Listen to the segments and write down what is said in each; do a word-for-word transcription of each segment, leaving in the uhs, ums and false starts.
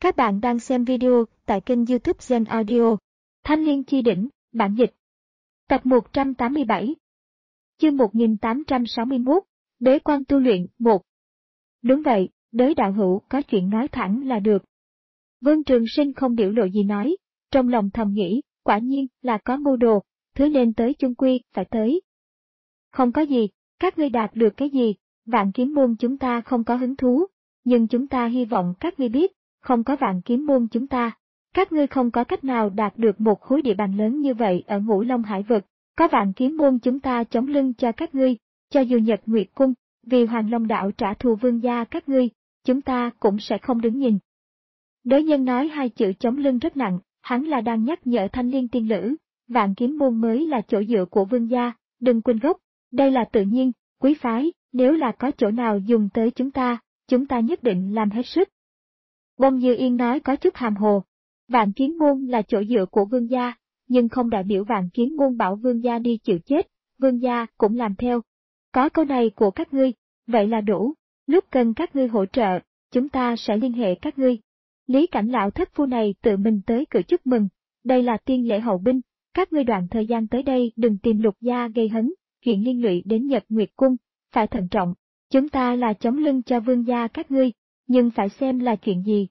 Các bạn đang xem video tại kênh YouTube Gen Audio. Thanh Liên Chi Đỉnh, bản dịch. Tập một trăm tám mươi bảy. Chương một nghìn tám trăm sáu mươi mốt, Bế quan tu luyện, một. Đúng vậy, đới đạo hữu có chuyện nói thẳng là được. Vương Trường Sinh không biểu lộ gì nói, trong lòng thầm nghĩ, quả nhiên là có mưu đồ, thứ nên tới chung quy, phải tới. Không có gì, các ngươi đạt được cái gì, Vạn Kiếm Môn chúng ta không có hứng thú, nhưng chúng ta hy vọng các ngươi biết, không có Vạn Kiếm Môn chúng ta, các ngươi không có cách nào đạt được một khối địa bàn lớn như vậy ở Ngũ Long Hải vực, có Vạn Kiếm Môn chúng ta chống lưng cho các ngươi, cho dù Nhật Nguyệt Cung, vì Hoàng Long Đạo trả thù vương gia các ngươi, chúng ta cũng sẽ không đứng nhìn. Đới nhân nói hai chữ chống lưng rất nặng, hắn là đang nhắc nhở Thanh Liên tiên nữ, Vạn Kiếm Môn mới là chỗ dựa của vương gia, đừng quên gốc, đây là tự nhiên, quý phái, nếu là có chỗ nào dùng tới chúng ta, chúng ta nhất định làm hết sức. Bông Dư Yên nói có chút hàm hồ, Vạn Kiếm Môn là chỗ dựa của vương gia, nhưng không đại biểu Vạn Kiếm Môn bảo vương gia đi chịu chết, vương gia cũng làm theo. Có câu này của các ngươi, vậy là đủ, lúc cần các ngươi hỗ trợ, chúng ta sẽ liên hệ các ngươi. Lý Cảnh lão thất phu này tự mình tới cử chúc mừng, đây là tiên lễ hậu binh, các ngươi đoạn thời gian tới đây đừng tìm Lục gia gây hấn, chuyện liên lụy đến Nhật Nguyệt Cung, phải thận trọng, chúng ta là chống lưng cho vương gia các ngươi, nhưng phải xem là chuyện gì.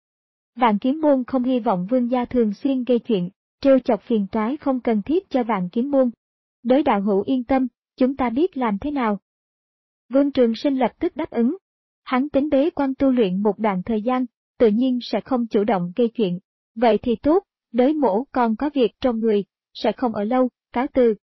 Vạn Kiếm Môn không hy vọng vương gia thường xuyên gây chuyện, trêu chọc phiền toái không cần thiết cho Vạn Kiếm Môn. Đối đạo hữu yên tâm, chúng ta biết làm thế nào. Vương Trường Sinh lập tức đáp ứng. Hắn tính bế quan tu luyện một đoạn thời gian, tự nhiên sẽ không chủ động gây chuyện. Vậy thì tốt, đới mổ còn có việc trong người, sẽ không ở lâu, cáo từ.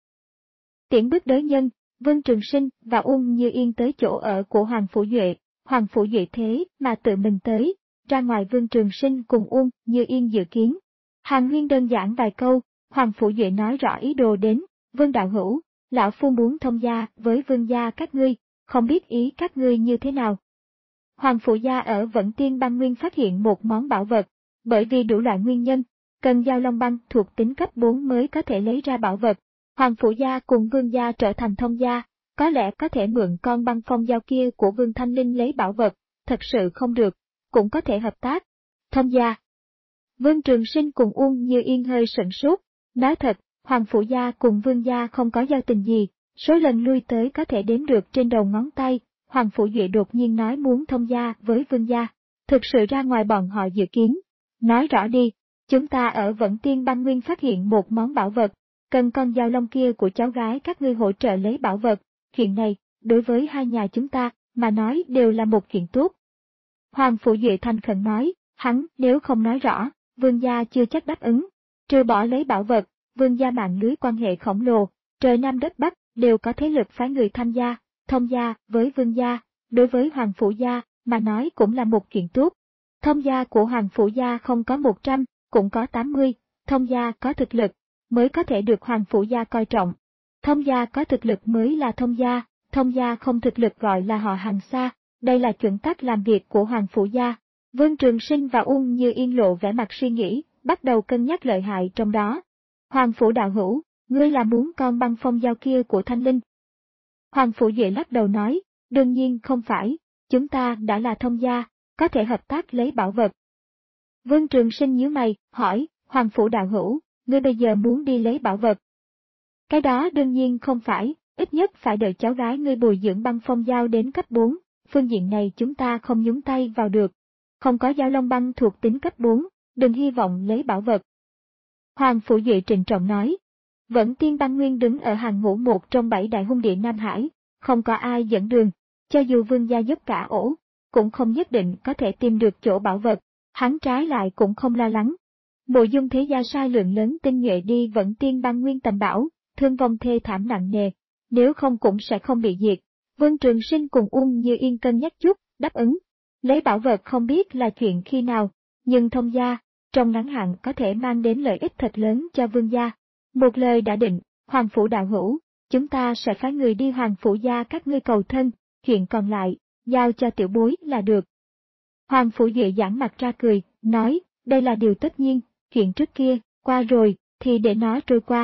Tiễn bước đới nhân, Vương Trường Sinh và Uông Như Yên tới chỗ ở của Hoàng Phủ Duệ, Hoàng Phủ Duệ thế mà tự mình tới, ra ngoài Vương Trường Sinh cùng Uông Như Yên dự kiến. Hàn Huyên đơn giản vài câu, Hoàng Phủ Duệ nói rõ ý đồ đến, Vương đạo hữu, lão phu muốn thông gia với vương gia các ngươi, không biết ý các ngươi như thế nào. Hoàng Phủ gia ở Vẫn Tiên Băng Nguyên phát hiện một món bảo vật, bởi vì đủ loại nguyên nhân, cần giao long băng thuộc tính cấp bốn mới có thể lấy ra bảo vật. Hoàng Phủ gia cùng vương gia trở thành thông gia, có lẽ có thể mượn con băng phong dao kia của Vương Thanh Linh lấy bảo vật, thật sự không được, cũng có thể hợp tác. Thông gia. Vương Trường Sinh cùng Uông Như Yên hơi sửng sốt, nói thật, Hoàng Phủ gia cùng vương gia không có giao tình gì, số lần lui tới có thể đếm được trên đầu ngón tay. Hoàng Phủ Duệ đột nhiên nói muốn thông gia với vương gia, thực sự ra ngoài bọn họ dự kiến. Nói rõ đi, chúng ta ở Vẫn Tiên Băng Nguyên phát hiện một món bảo vật, cần con dao long kia của cháu gái các ngươi hỗ trợ lấy bảo vật, chuyện này, đối với hai nhà chúng ta, mà nói đều là một chuyện tốt. Hoàng Phủ Duệ thành khẩn nói, hắn nếu không nói rõ, vương gia chưa chắc đáp ứng, trừ bỏ lấy bảo vật, vương gia mạng lưới quan hệ khổng lồ, trời Nam đất Bắc đều có thế lực phái người tham gia, thông gia với vương gia, đối với Hoàng Phủ gia mà nói cũng là một chuyện tốt. Thông gia của Hoàng Phủ gia không có một trăm, cũng có tám mươi, thông gia có thực lực, mới có thể được Hoàng Phủ gia coi trọng. Thông gia có thực lực mới là thông gia, thông gia không thực lực gọi là họ hàng xa, đây là chuẩn tắc làm việc của Hoàng Phủ gia. Vương Trường Sinh và Uông Như Yên lộ vẻ mặt suy nghĩ, bắt đầu cân nhắc lợi hại trong đó. Hoàng Phủ đạo hữu, ngươi là muốn con băng phong dao kia của Thanh Linh? Hoàng Phủ Duệ lắc đầu nói, đương nhiên không phải, chúng ta đã là thông gia, có thể hợp tác lấy bảo vật. Vương Trường Sinh nhíu mày, hỏi, Hoàng Phủ đạo hữu, ngươi bây giờ muốn đi lấy bảo vật? Cái đó đương nhiên không phải, ít nhất phải đợi cháu gái ngươi bồi dưỡng băng phong dao đến cấp bốn, phương diện này chúng ta không nhúng tay vào được. Không có dao long băng thuộc tính cấp bốn, đừng hy vọng lấy bảo vật. Hoàng Phủ Duệ trịnh trọng nói, Vẫn Tiên Băng Nguyên đứng ở hàng ngũ một trong bảy đại hung địa Nam Hải, không có ai dẫn đường, cho dù vương gia dốc cả ổ, cũng không nhất định có thể tìm được chỗ bảo vật, hắn trái lại cũng không lo lắng. Mộ Dung thế gia sai lượng lớn tinh nhuệ đi Vẫn Tiên Băng Nguyên tầm bảo, thương vong thê thảm nặng nề, nếu không cũng sẽ không bị diệt. Vương Trường Sinh cùng Uông Như Yên cân nhắc chút, đáp ứng. Lấy bảo vật không biết là chuyện khi nào, nhưng thông gia, trong ngắn hạn có thể mang đến lợi ích thật lớn cho vương gia. Một lời đã định, Hoàng Phủ đạo hữu, chúng ta sẽ phái người đi Hoàng Phủ gia các ngươi cầu thân, chuyện còn lại, giao cho tiểu bối là được. Hoàng Phủ Duệ giãn mặt ra cười, nói, đây là điều tất nhiên, chuyện trước kia, qua rồi, thì để nó trôi qua.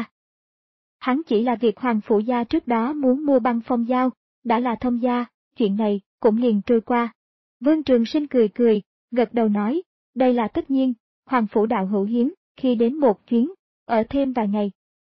Hắn chỉ là việc Hoàng Phủ gia trước đó muốn mua băng phong dao, đã là thông gia, chuyện này cũng liền trôi qua. Vương Trường Sinh cười cười, gật đầu nói, Đây là tất nhiên, Hoàng phủ đạo hữu hiếm khi đến một chuyến, ở thêm vài ngày.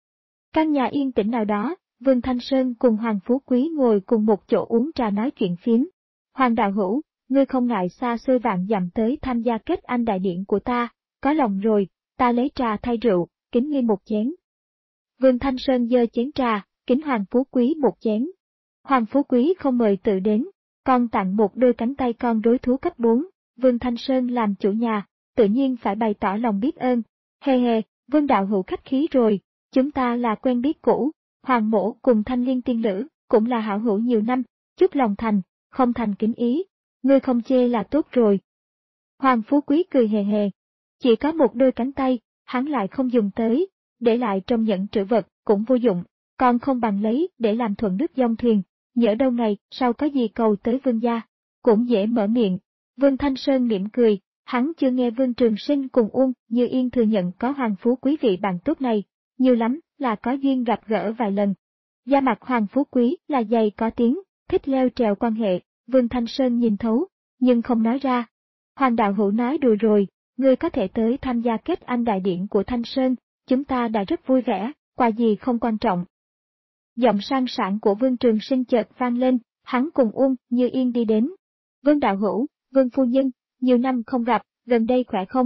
Căn nhà yên tĩnh nào đó, Vương Thanh Sơn cùng Hoàng Phú Quý ngồi cùng một chỗ uống trà nói chuyện phiếm. Hoàng đạo hữu, ngươi không ngại xa xôi vạn dặm tới tham gia kết anh đại điện của ta, có lòng rồi, ta lấy trà thay rượu, kính ngươi một chén. Vương Thanh Sơn giơ chén trà, kính Hoàng Phú Quý một chén. Hoàng Phú Quý không mời tự đến, còn tặng một đôi cánh tay con rối thú cấp bốn, Vương Thanh Sơn làm chủ nhà, tự nhiên phải bày tỏ lòng biết ơn. Hề hề, Vương đạo hữu khách khí rồi, chúng ta là quen biết cũ, Hoàng mỗ cùng Thanh Liên tiên nữ, cũng là hảo hữu nhiều năm, chút lòng thành, không thành kính ý, ngươi không chê là tốt rồi. Hoàng Phú Quý cười hề hề, chỉ có một đôi cánh tay, hắn lại không dùng tới, để lại trong nhẫn trữ vật, cũng vô dụng, còn không bằng lấy để làm thuận nước dông thuyền, nhỡ đâu ngày sau có gì cầu tới vương gia, cũng dễ mở miệng. Vương Thanh Sơn mỉm cười, hắn chưa nghe Vương Trường Sinh cùng Uông Như Yên thừa nhận có Hoàng Phú Quý vị bạn tốt này, nhiều lắm là có duyên gặp gỡ vài lần. Da mặt Hoàng Phú Quý là dày có tiếng, thích leo trèo quan hệ, Vương Thanh Sơn nhìn thấu, nhưng không nói ra. Hoàng đạo hữu nói đùa rồi, ngươi có thể tới tham gia kết anh đại điện của Thanh Sơn, chúng ta đã rất vui vẻ, quà gì không quan trọng. Giọng sang sảng của Vương Trường Sinh chợt vang lên, hắn cùng Uông Như Yên đi đến. Vương đạo hữu, Vương phu nhân, nhiều năm không gặp, gần đây khỏe không?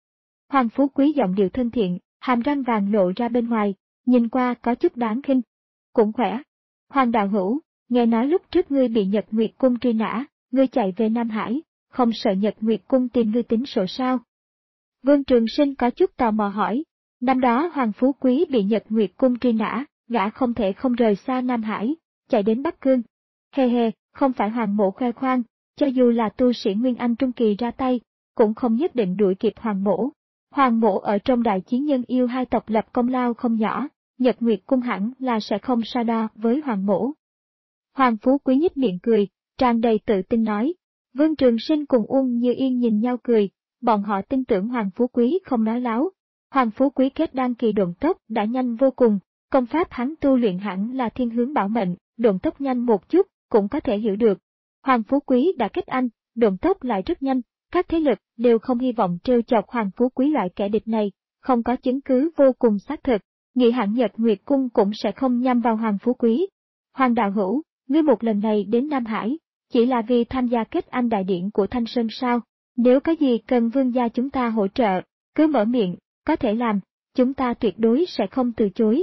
Hoàng Phú Quý giọng điệu thân thiện, hàm răng vàng lộ ra bên ngoài, nhìn qua có chút đáng khinh. Cũng khỏe. Hoàng đạo hữu, nghe nói lúc trước ngươi bị Nhật Nguyệt Cung truy nã, ngươi chạy về Nam Hải, không sợ Nhật Nguyệt Cung tìm ngươi tính sổ sao? Vương Trường Sinh có chút tò mò hỏi. Năm đó Hoàng Phú Quý bị Nhật Nguyệt Cung truy nã, gã không thể không rời xa Nam Hải, chạy đến Bắc Cương. Hề hề, không phải Hoàng mộ khoe khoang, cho dù là tu sĩ Nguyên Anh Trung Kỳ ra tay, cũng không nhất định đuổi kịp Hoàng mộ. Hoàng mộ ở trong đại chiến nhân yêu hai tộc lập công lao không nhỏ, Nhật Nguyệt Cung hẳn là sẽ không so đo với Hoàng mộ. Hoàng Phú Quý nhếch miệng cười, tràn đầy tự tin nói. Vương Trường Sinh cùng Uông Như Yên nhìn nhau cười, bọn họ tin tưởng Hoàng Phú Quý không nói láo. Hoàng Phú Quý kết đan kỳ độn tốc đã nhanh vô cùng, công pháp hắn tu luyện hẳn là thiên hướng bảo mệnh, độn tốc nhanh một chút, cũng có thể hiểu được. Hoàng Phú Quý đã kết anh, độn tốc lại rất nhanh, các thế lực đều không hy vọng trêu chọc Hoàng Phú Quý loại kẻ địch này, không có chứng cứ vô cùng xác thực, nghĩ hẳn Nhật Nguyệt Cung cũng sẽ không nhắm vào Hoàng Phú Quý. Hoàng đạo hữu, ngươi một lần này đến Nam Hải, chỉ là vì tham gia kết anh đại điện của Thanh Sơn sao? Nếu có gì cần vương gia chúng ta hỗ trợ, cứ mở miệng, có thể làm, chúng ta tuyệt đối sẽ không từ chối.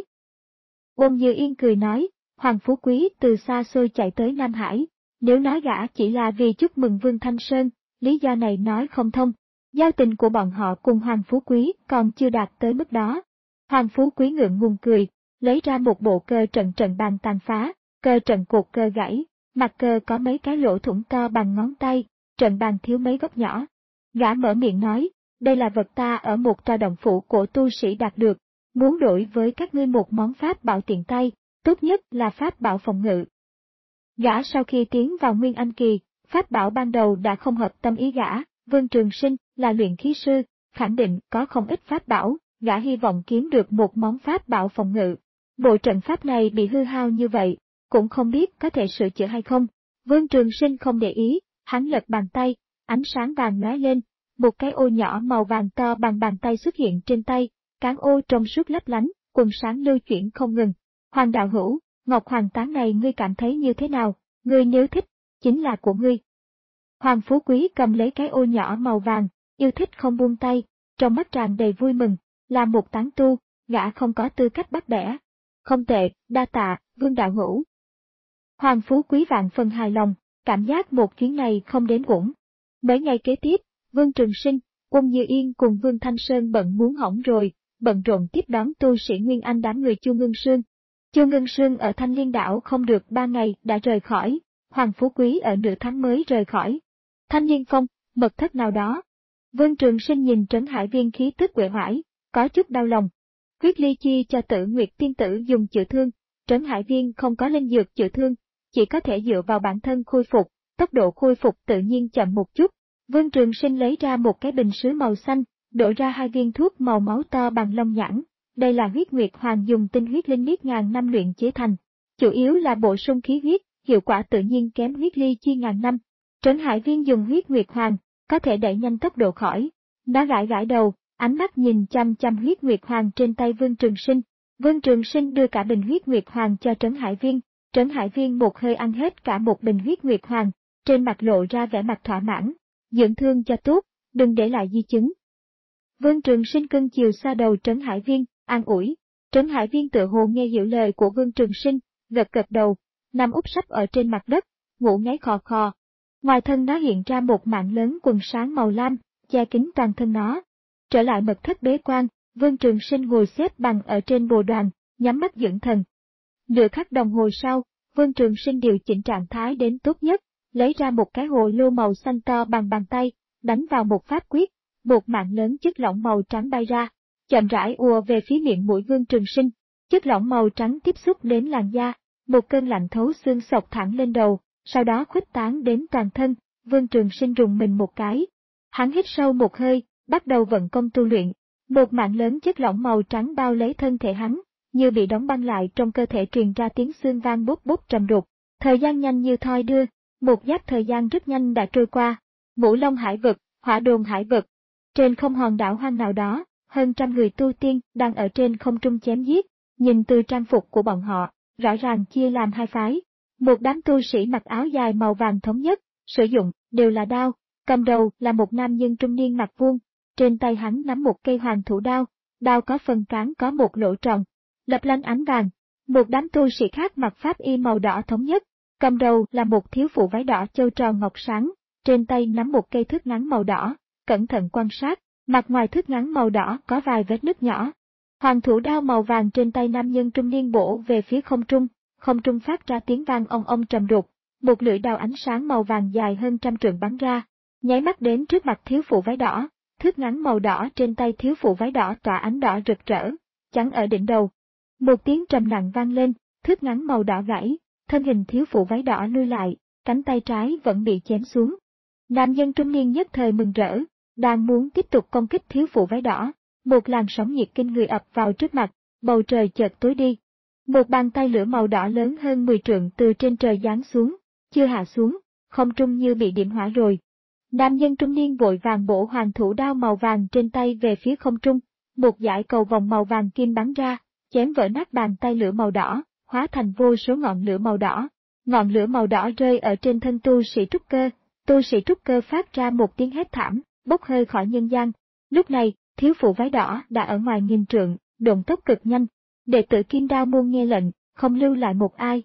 Uông Như Yên cười nói, Hoàng Phú Quý từ xa xôi chạy tới Nam Hải, nếu nói gã chỉ là vì chúc mừng Vương Thanh Sơn, lý do này nói không thông. Giao tình của bọn họ cùng Hoàng Phú Quý còn chưa đạt tới mức đó. Hoàng Phú Quý ngượng ngùng cười, lấy ra một bộ cơ trận trận bàn tàn phá, cơ trận cột cơ gãy, mặt cơ có mấy cái lỗ thủng to bằng ngón tay, trận bàn thiếu mấy góc nhỏ. Gã mở miệng nói, đây là vật ta ở một tòa động phủ của tu sĩ đạt được, muốn đổi với các ngươi một món pháp bảo tiện tay, tốt nhất là pháp bảo phòng ngự. Gã sau khi tiến vào Nguyên Anh kỳ, pháp bảo ban đầu đã không hợp tâm ý gã, Vương Trường Sinh là luyện khí sư, khẳng định có không ít pháp bảo, gã hy vọng kiếm được một món pháp bảo phòng ngự. Bộ trận pháp này bị hư hao như vậy, cũng không biết có thể sửa chữa hay không. Vương Trường Sinh không để ý, hắn lật bàn tay, ánh sáng vàng lóe lên, một cái ô nhỏ màu vàng to bằng bàn tay xuất hiện trên tay, cán ô trong suốt lấp lánh, quần sáng lưu chuyển không ngừng. Hoàng đạo hữu, ngọc hoàng tán này ngươi cảm thấy như thế nào? Ngươi nếu thích, chính là của ngươi. Hoàng Phú Quý cầm lấy cái ô nhỏ màu vàng, yêu thích không buông tay, trong mắt tràn đầy vui mừng, là một tán tu, gã không có tư cách bắt bẻ. Không tệ, đa tạ, Vương đạo hữu. Hoàng Phú Quý vạn phần hài lòng, cảm giác một chuyến này không đến uổng. Mấy ngày kế tiếp, Vương Trường Sinh, Uông Như Yên cùng Vương Thanh Sơn bận muốn hỏng rồi, bận rộn tiếp đón tu sĩ Nguyên Anh đám người Chu Ngân Sương. Chu Ngân Sương ở Thanh Liên Đảo không được ba ngày đã rời khỏi, Hoàng Phú Quý ở nửa tháng mới rời khỏi. Thanh Liên Phong, mật thất nào đó. Vương Trường Sinh nhìn Trấn Hải Viên khí tức uể oải, có chút đau lòng. Huyết ly chi cho Tử Nguyệt tiên tử dùng chữa thương, Trấn Hải Viên không có linh dược chữa thương, chỉ có thể dựa vào bản thân khôi phục, tốc độ khôi phục tự nhiên chậm một chút. Vương Trường Sinh lấy ra một cái bình sứ màu xanh, đổ ra hai viên thuốc màu máu to bằng lông nhãn. Đây là huyết nguyệt hoàng dùng tinh huyết linh miết ngàn năm luyện chế thành, chủ yếu là bổ sung khí huyết, hiệu quả tự nhiên kém huyết ly chi ngàn năm. Trấn Hải Viên dùng huyết nguyệt hoàng, có thể đẩy nhanh tốc độ khỏi. Nó gãi gãi đầu, ánh mắt nhìn chăm chăm huyết nguyệt hoàng trên tay Vương Trường Sinh. Vương Trường Sinh đưa cả bình huyết nguyệt hoàng cho Trấn Hải Viên. Trấn Hải Viên một hơi ăn hết cả một bình huyết nguyệt hoàng, trên mặt lộ ra vẻ mặt thỏa mãn. Dưỡng thương cho tốt, đừng để lại di chứng. Vương Trường Sinh cưng chiều xoa đầu Trấn Hải Viên, an ủi. Trấn Hải Viên tự hồ nghe hiểu lời của Vương Trường Sinh, gật gật đầu, nằm úp sấp ở trên mặt đất, ngủ ngáy khò khò. Ngoài thân nó hiện ra một mảng lớn quần sáng màu lam, che kín toàn thân nó. Trở lại mật thất bế quan, Vương Trường Sinh ngồi xếp bằng ở trên bồ đoàn, nhắm mắt dưỡng thần. Nửa khắc đồng hồ sau, Vương Trường Sinh điều chỉnh trạng thái đến tốt nhất, lấy ra một cái hồ lô màu xanh to bằng bàn tay, đánh vào một pháp quyết, một mảng lớn chất lỏng màu trắng bay ra, chậm rãi ùa về phía miệng mũi Vương Trường Sinh. Chất lỏng màu trắng tiếp xúc đến làn da, một cơn lạnh thấu xương xộc thẳng lên đầu, sau đó khuếch tán đến toàn thân. Vương Trường Sinh rùng mình một cái. Hắn hít sâu một hơi, bắt đầu vận công tu luyện. Một mảng lớn chất lỏng màu trắng bao lấy thân thể hắn, như bị đóng băng lại trong cơ thể, truyền ra tiếng xương vang bút bút trầm đục. Thời gian nhanh như thoi đưa, một giáp thời gian rất nhanh đã trôi qua. Ngũ Long Hải vực, Hỏa Đồn Hải vực. Trên không hòn đảo hoang nào đó, hơn trăm người tu tiên đang ở trên không trung chém giết. Nhìn từ trang phục của bọn họ, rõ ràng chia làm hai phái. Một đám tu sĩ mặc áo dài màu vàng thống nhất, sử dụng đều là đao. Cầm đầu là một nam nhân trung niên mặt vuông, trên tay hắn nắm một cây hoàng thủ đao, đao có phần cán có một lỗ tròn, lập lanh ánh vàng. Một đám tu sĩ khác mặc pháp y màu đỏ thống nhất, cầm đầu là một thiếu phụ váy đỏ châu tròn ngọc sáng, trên tay nắm một cây thước ngắn màu đỏ, cẩn thận quan sát, mặt ngoài thước ngắn màu đỏ có vài vết nứt nhỏ. Hoàng thủ đao màu vàng trên tay nam nhân trung niên bổ về phía không trung, không trung phát ra tiếng vang ong ong trầm đục, một lưỡi đao ánh sáng màu vàng dài hơn trăm trượng bắn ra, nháy mắt đến trước mặt thiếu phụ váy đỏ. Thước ngắn màu đỏ trên tay thiếu phụ váy đỏ tỏa ánh đỏ rực rỡ, chắn ở đỉnh đầu. Một tiếng trầm nặng vang lên, thước ngắn màu đỏ gãy, thân hình thiếu phụ váy đỏ lui lại, cánh tay trái vẫn bị chém xuống. Nam nhân trung niên nhất thời mừng rỡ, đang muốn tiếp tục công kích thiếu phụ váy đỏ, một làn sóng nhiệt kinh người ập vào trước mặt, bầu trời chợt tối đi. Một bàn tay lửa màu đỏ lớn hơn mười trượng từ trên trời giáng xuống, chưa hạ xuống, không trung như bị điểm hỏa rồi. Nam nhân trung niên vội vàng bổ hoàng thủ đao màu vàng trên tay về phía không trung, một dải cầu vòng màu vàng kim bắn ra, chém vỡ nát bàn tay lửa màu đỏ, hóa thành vô số ngọn lửa màu đỏ. Ngọn lửa màu đỏ rơi ở trên thân tu sĩ trúc cơ, tu sĩ trúc cơ phát ra một tiếng hét thảm, bốc hơi khỏi nhân gian. Lúc này, thiếu phụ váy đỏ đã ở ngoài nghìn trượng, động tốc cực nhanh. Đệ tử Kim Đao môn nghe lệnh, không lưu lại một ai.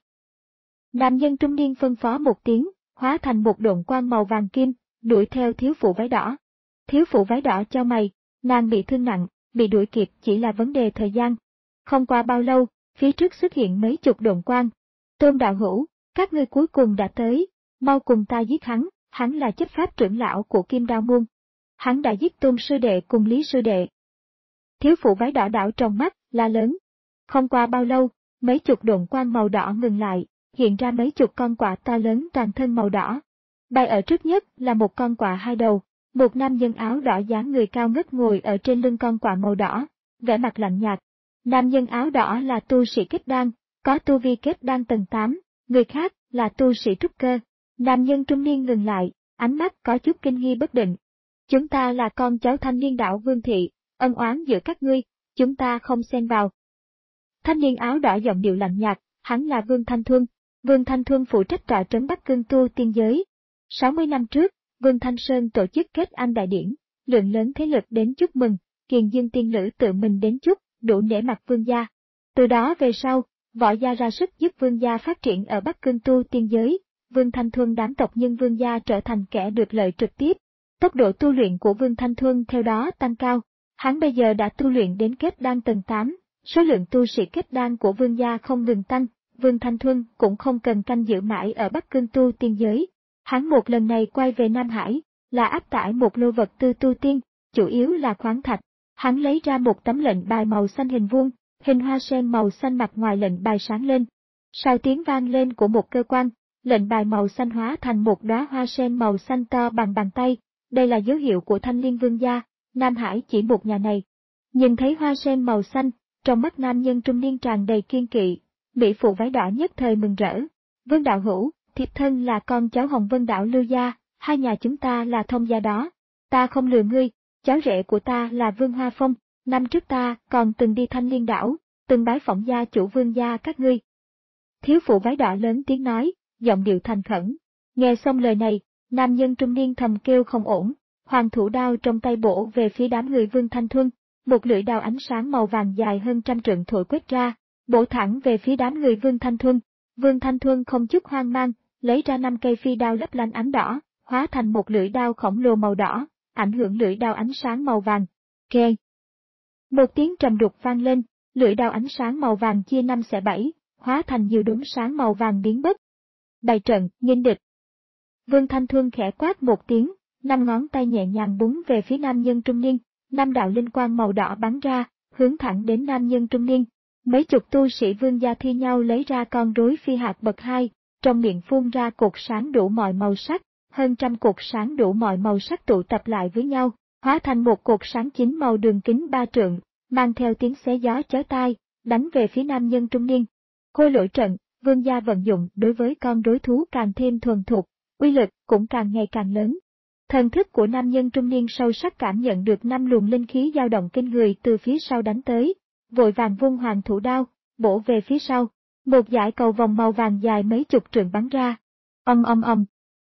Nam nhân trung niên phân phó một tiếng, hóa thành một độn quang màu vàng kim, đuổi theo thiếu phụ váy đỏ. Thiếu phụ váy đỏ chau mày, nàng bị thương nặng, bị đuổi kịp chỉ là vấn đề thời gian. Không qua bao lâu, phía trước xuất hiện mấy chục độn quang. Tôn đạo hữu, các ngươi cuối cùng đã tới, mau cùng ta giết hắn, hắn là chấp pháp trưởng lão của Kim Đao môn. Hắn đã giết Tôn sư đệ cùng Lý sư đệ. Thiếu phụ váy đỏ đảo trong mắt, la lớn. Không qua bao lâu, mấy chục độn quang màu đỏ ngừng lại, hiện ra mấy chục con quạ to lớn toàn thân màu đỏ. Bay ở trước nhất là một con quạ hai đầu, một nam nhân áo đỏ dáng người cao ngất ngồi ở trên lưng con quạ màu đỏ, vẻ mặt lạnh nhạt. Nam nhân áo đỏ là tu sĩ kết đan, có tu vi kết đan tầng tám, người khác là tu sĩ trúc cơ. Nam nhân trung niên ngừng lại, ánh mắt có chút kinh nghi bất định. Chúng ta là con cháu thanh niên đạo Vương Thị, ân oán giữa các ngươi, chúng ta không xen vào. Thanh niên áo đỏ giọng điệu lạnh nhạt, hắn là Vương Thanh Thuân. Vương Thanh Thuân phụ trách tọa trấn Bắc Cương tu tiên giới. sáu mươi năm trước, Vương Thanh Sơn tổ chức kết anh đại điển, lượng lớn thế lực đến chúc mừng, Kiền Dương tiên lữ tự mình đến chúc, đủ nể mặt Vương gia. Từ đó về sau, Võ gia ra sức giúp Vương gia phát triển ở Bắc Cương tu tiên giới, Vương Thanh Thuân đám tộc nhân Vương gia trở thành kẻ được lợi trực tiếp. Tốc độ tu luyện của Vương Thanh Thuân theo đó tăng cao, hắn bây giờ đã tu luyện đến kết đan tầng tám, số lượng tu sĩ kết đan của Vương gia không ngừng tăng, Vương Thanh Thuân cũng không cần canh giữ mãi ở Bắc Cương tu tiên giới. Hắn một lần này quay về Nam Hải, là áp tải một lô vật tư tu tiên, chủ yếu là khoáng thạch. Hắn lấy ra một tấm lệnh bài màu xanh hình vuông, hình hoa sen màu xanh mặt ngoài lệnh bài sáng lên. Sau tiếng vang lên của một cơ quan, lệnh bài màu xanh hóa thành một đóa hoa sen màu xanh to bằng bàn tay. Đây là dấu hiệu của Thanh Liên Vương gia, Nam Hải chỉ một nhà này. Nhìn thấy hoa sen màu xanh, trong mắt nam nhân trung niên tràn đầy kiên kỵ, mỹ phụ váy đỏ nhất thời mừng rỡ. Vương đạo hữu, thiếp thân là con cháu Hồng Vân đạo Lưu gia, hai nhà chúng ta là thông gia đó. Ta không lừa ngươi, cháu rể của ta là Vương Hoa Phong, năm trước ta còn từng đi Thanh Liên đảo, từng bái phỏng gia chủ Vương gia các ngươi. Thiếu phụ váy đỏ lớn tiếng nói, giọng điệu thành khẩn. Nghe xong lời này, nam nhân trung niên thầm kêu không ổn, hoàng thủ đao trong tay bổ về phía đám người Vương Thanh Thuân, một lưỡi đao ánh sáng màu vàng dài hơn trăm trượng thổi quét ra, bổ thẳng về phía đám người Vương Thanh Thuân. Vương Thanh Thuân không chút hoang mang, lấy ra năm cây phi đao lấp lánh ánh đỏ, hóa thành một lưỡi đao khổng lồ màu đỏ, ảnh hưởng lưỡi đao ánh sáng màu vàng. Keng! Một tiếng trầm đục vang lên, lưỡi đao ánh sáng màu vàng chia năm xẻ bảy, hóa thành nhiều đốm sáng màu vàng biến mất. Bày trận, nghênh địch. Vương Thanh Thuân khẽ quát một tiếng, năm ngón tay nhẹ nhàng búng về phía nam nhân trung niên, năm đạo linh quang màu đỏ bắn ra, hướng thẳng đến nam nhân trung niên. Mấy chục tu sĩ Vương gia thi nhau lấy ra con rối phi hạt bậc hai, trong miệng phun ra cột sáng đủ mọi màu sắc, hơn trăm cột sáng đủ mọi màu sắc tụ tập lại với nhau, hóa thành một cột sáng chín màu đường kính ba trượng, mang theo tiếng xé gió chói tai, đánh về phía nam nhân trung niên. Khôi lỗi trận, Vương gia vận dụng đối với con rối thú càng thêm thuần thục, uy lực cũng càng ngày càng lớn. Thần thức của nam nhân trung niên sâu sắc cảm nhận được năm luồng linh khí dao động kinh người từ phía sau đánh tới, vội vàng vung hoàng thủ đao, bổ về phía sau. Một dải cầu vòng màu vàng dài mấy chục trượng bắn ra. Ầm ầm ầm.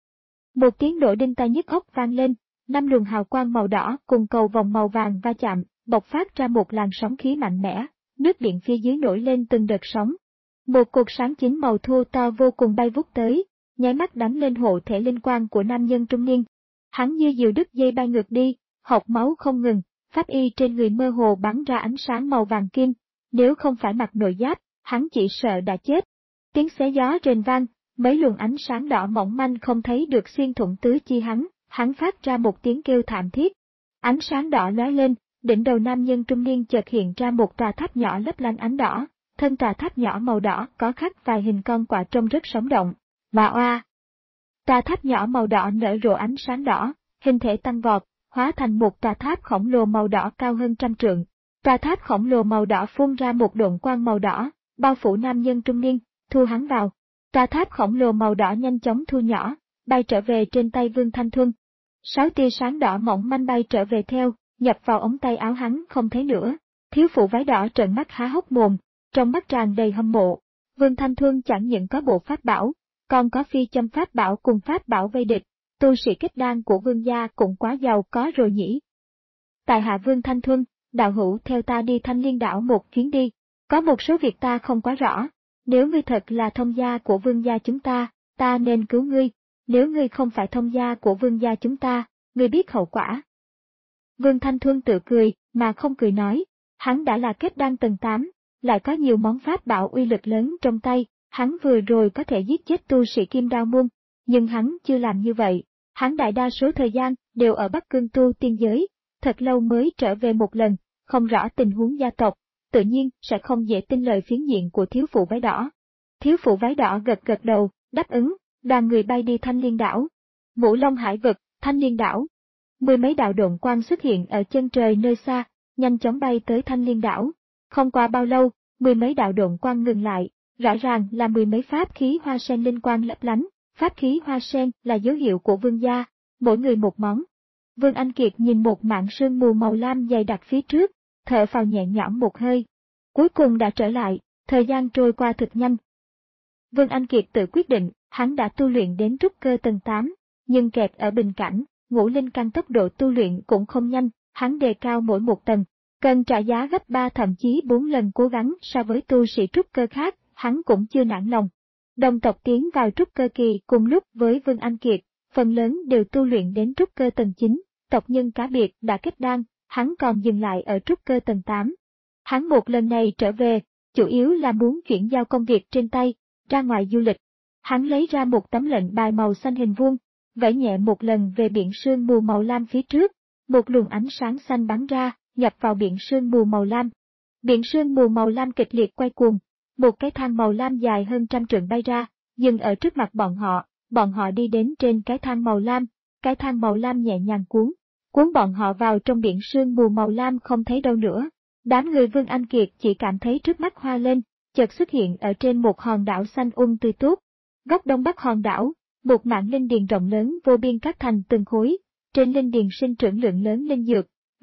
Một tiếng nổ đinh tai nhức óc vang lên, năm luồng hào quang màu đỏ cùng cầu vòng màu vàng va chạm, bộc phát ra một làn sóng khí mạnh mẽ, nước biển phía dưới nổi lên từng đợt sóng. Một cột sáng chín màu thô to vô cùng bay vút tới, nháy mắt đánh lên hộ thể linh quang của nam nhân trung niên. Hắn như diều đứt dây bay ngược đi, hộc máu không ngừng, pháp y trên người mơ hồ bắn ra ánh sáng màu vàng kim, nếu không phải mặc nội giáp, hắn chỉ sợ đã chết. Tiếng xé gió rền vang, mấy luồng ánh sáng đỏ mỏng manh không thấy được xuyên thủng tứ chi hắn, hắn phát ra một tiếng kêu thảm thiết. Ánh sáng đỏ lóe lên, đỉnh đầu nam nhân trung niên chợt hiện ra một tòa tháp nhỏ lấp lánh ánh đỏ, thân tòa tháp nhỏ màu đỏ có khắc vài hình con quạ trông rất sống động. Và oa! Tòa tháp nhỏ màu đỏ nở rộ ánh sáng đỏ, hình thể tăng vọt, hóa thành một tòa tháp khổng lồ màu đỏ cao hơn trăm trượng. Tòa tháp khổng lồ màu đỏ phun ra một độn quang màu đỏ, bao phủ nam nhân trung niên, thu hắn vào. Tòa tháp khổng lồ màu đỏ nhanh chóng thu nhỏ, bay trở về trên tay Vương Thanh Thuân. Sáu tia sáng đỏ mỏng manh bay trở về theo, nhập vào ống tay áo hắn không thấy nữa. Thiếu phụ váy đỏ trợn mắt há hốc mồm, trong mắt tràn đầy hâm mộ. Vương Thanh Thuân chẳng những có bộ pháp bảo, còn có phi châm pháp bảo cùng pháp bảo vây địch, tu sĩ kết đan của Vương gia cũng quá giàu có rồi nhỉ. Tại hạ Vương Thanh Thuân, đạo hữu theo ta đi Thanh Liên đảo một chuyến đi, có một số việc ta không quá rõ, nếu ngươi thật là thông gia của Vương gia chúng ta, ta nên cứu ngươi, nếu ngươi không phải thông gia của Vương gia chúng ta, ngươi biết hậu quả. Vương Thanh Thuân tự cười, mà không cười nói, hắn đã là kết đan tầng tám, lại có nhiều món pháp bảo uy lực lớn trong tay, hắn vừa rồi có thể giết chết tu sĩ Kim Đao Môn, nhưng hắn chưa làm như vậy, hắn đại đa số thời gian đều ở Bắc Cương tu tiên giới, thật lâu mới trở về một lần, không rõ tình huống gia tộc, tự nhiên sẽ không dễ tin lời phiến diện của thiếu phụ váy đỏ. Thiếu phụ váy đỏ gật gật đầu, đáp ứng, đoàn người bay đi Thanh Liên đảo. Ngũ Long Hải vực, Thanh Liên đảo. Mười mấy đạo độn quang xuất hiện ở chân trời nơi xa, nhanh chóng bay tới Thanh Liên đảo. Không qua bao lâu, mười mấy đạo độn quang ngừng lại, rõ ràng là mười mấy pháp khí hoa sen linh quang lấp lánh. Pháp khí hoa sen là dấu hiệu của Vương gia, mỗi người một món. Vương Anh Kiệt nhìn một mảng sương mù màu lam dày đặc phía trước, thở phào nhẹ nhõm một hơi. Cuối cùng đã trở lại, thời gian trôi qua thật nhanh. Vương Anh Kiệt tự quyết định, hắn đã tu luyện đến trúc cơ tầng tám, nhưng kẹt ở bình cảnh, ngũ linh căn tốc độ tu luyện cũng không nhanh, hắn đề cao mỗi một tầng, cần trả giá gấp ba thậm chí bốn lần cố gắng so với tu sĩ trúc cơ khác, hắn cũng chưa nản lòng. Đồng tộc tiến vào trúc cơ kỳ cùng lúc với Vương Anh Kiệt, phần lớn đều tu luyện đến trúc cơ tầng chín, tộc nhân cá biệt đã kết đan, hắn còn dừng lại ở trúc cơ tầng tám. Hắn một lần này trở về, chủ yếu là muốn chuyển giao công việc trên tay, ra ngoài du lịch. Hắn lấy ra một tấm lệnh bài màu xanh hình vuông, vẫy nhẹ một lần về biển sương mù màu lam phía trước, một luồng ánh sáng xanh bắn ra, nhập vào biển sương mù màu lam. Biển sương mù màu lam kịch liệt quay cuồng, một cái thang màu lam dài hơn trăm trượng bay ra, dừng ở trước mặt bọn họ, bọn họ đi đến trên cái thang màu lam, cái thang màu lam nhẹ nhàng cuốn, cuốn bọn họ vào trong biển sương mù màu lam không thấy đâu nữa. Đám người Vương Anh Kiệt chỉ cảm thấy trước mắt hoa lên, chợt xuất hiện ở trên một hòn đảo xanh um tươi tốt. Góc đông bắc hòn đảo, một mảng linh điền rộng lớn vô biên cắt thành từng khối, trên linh điền sinh trưởng lượng lớn linh dược,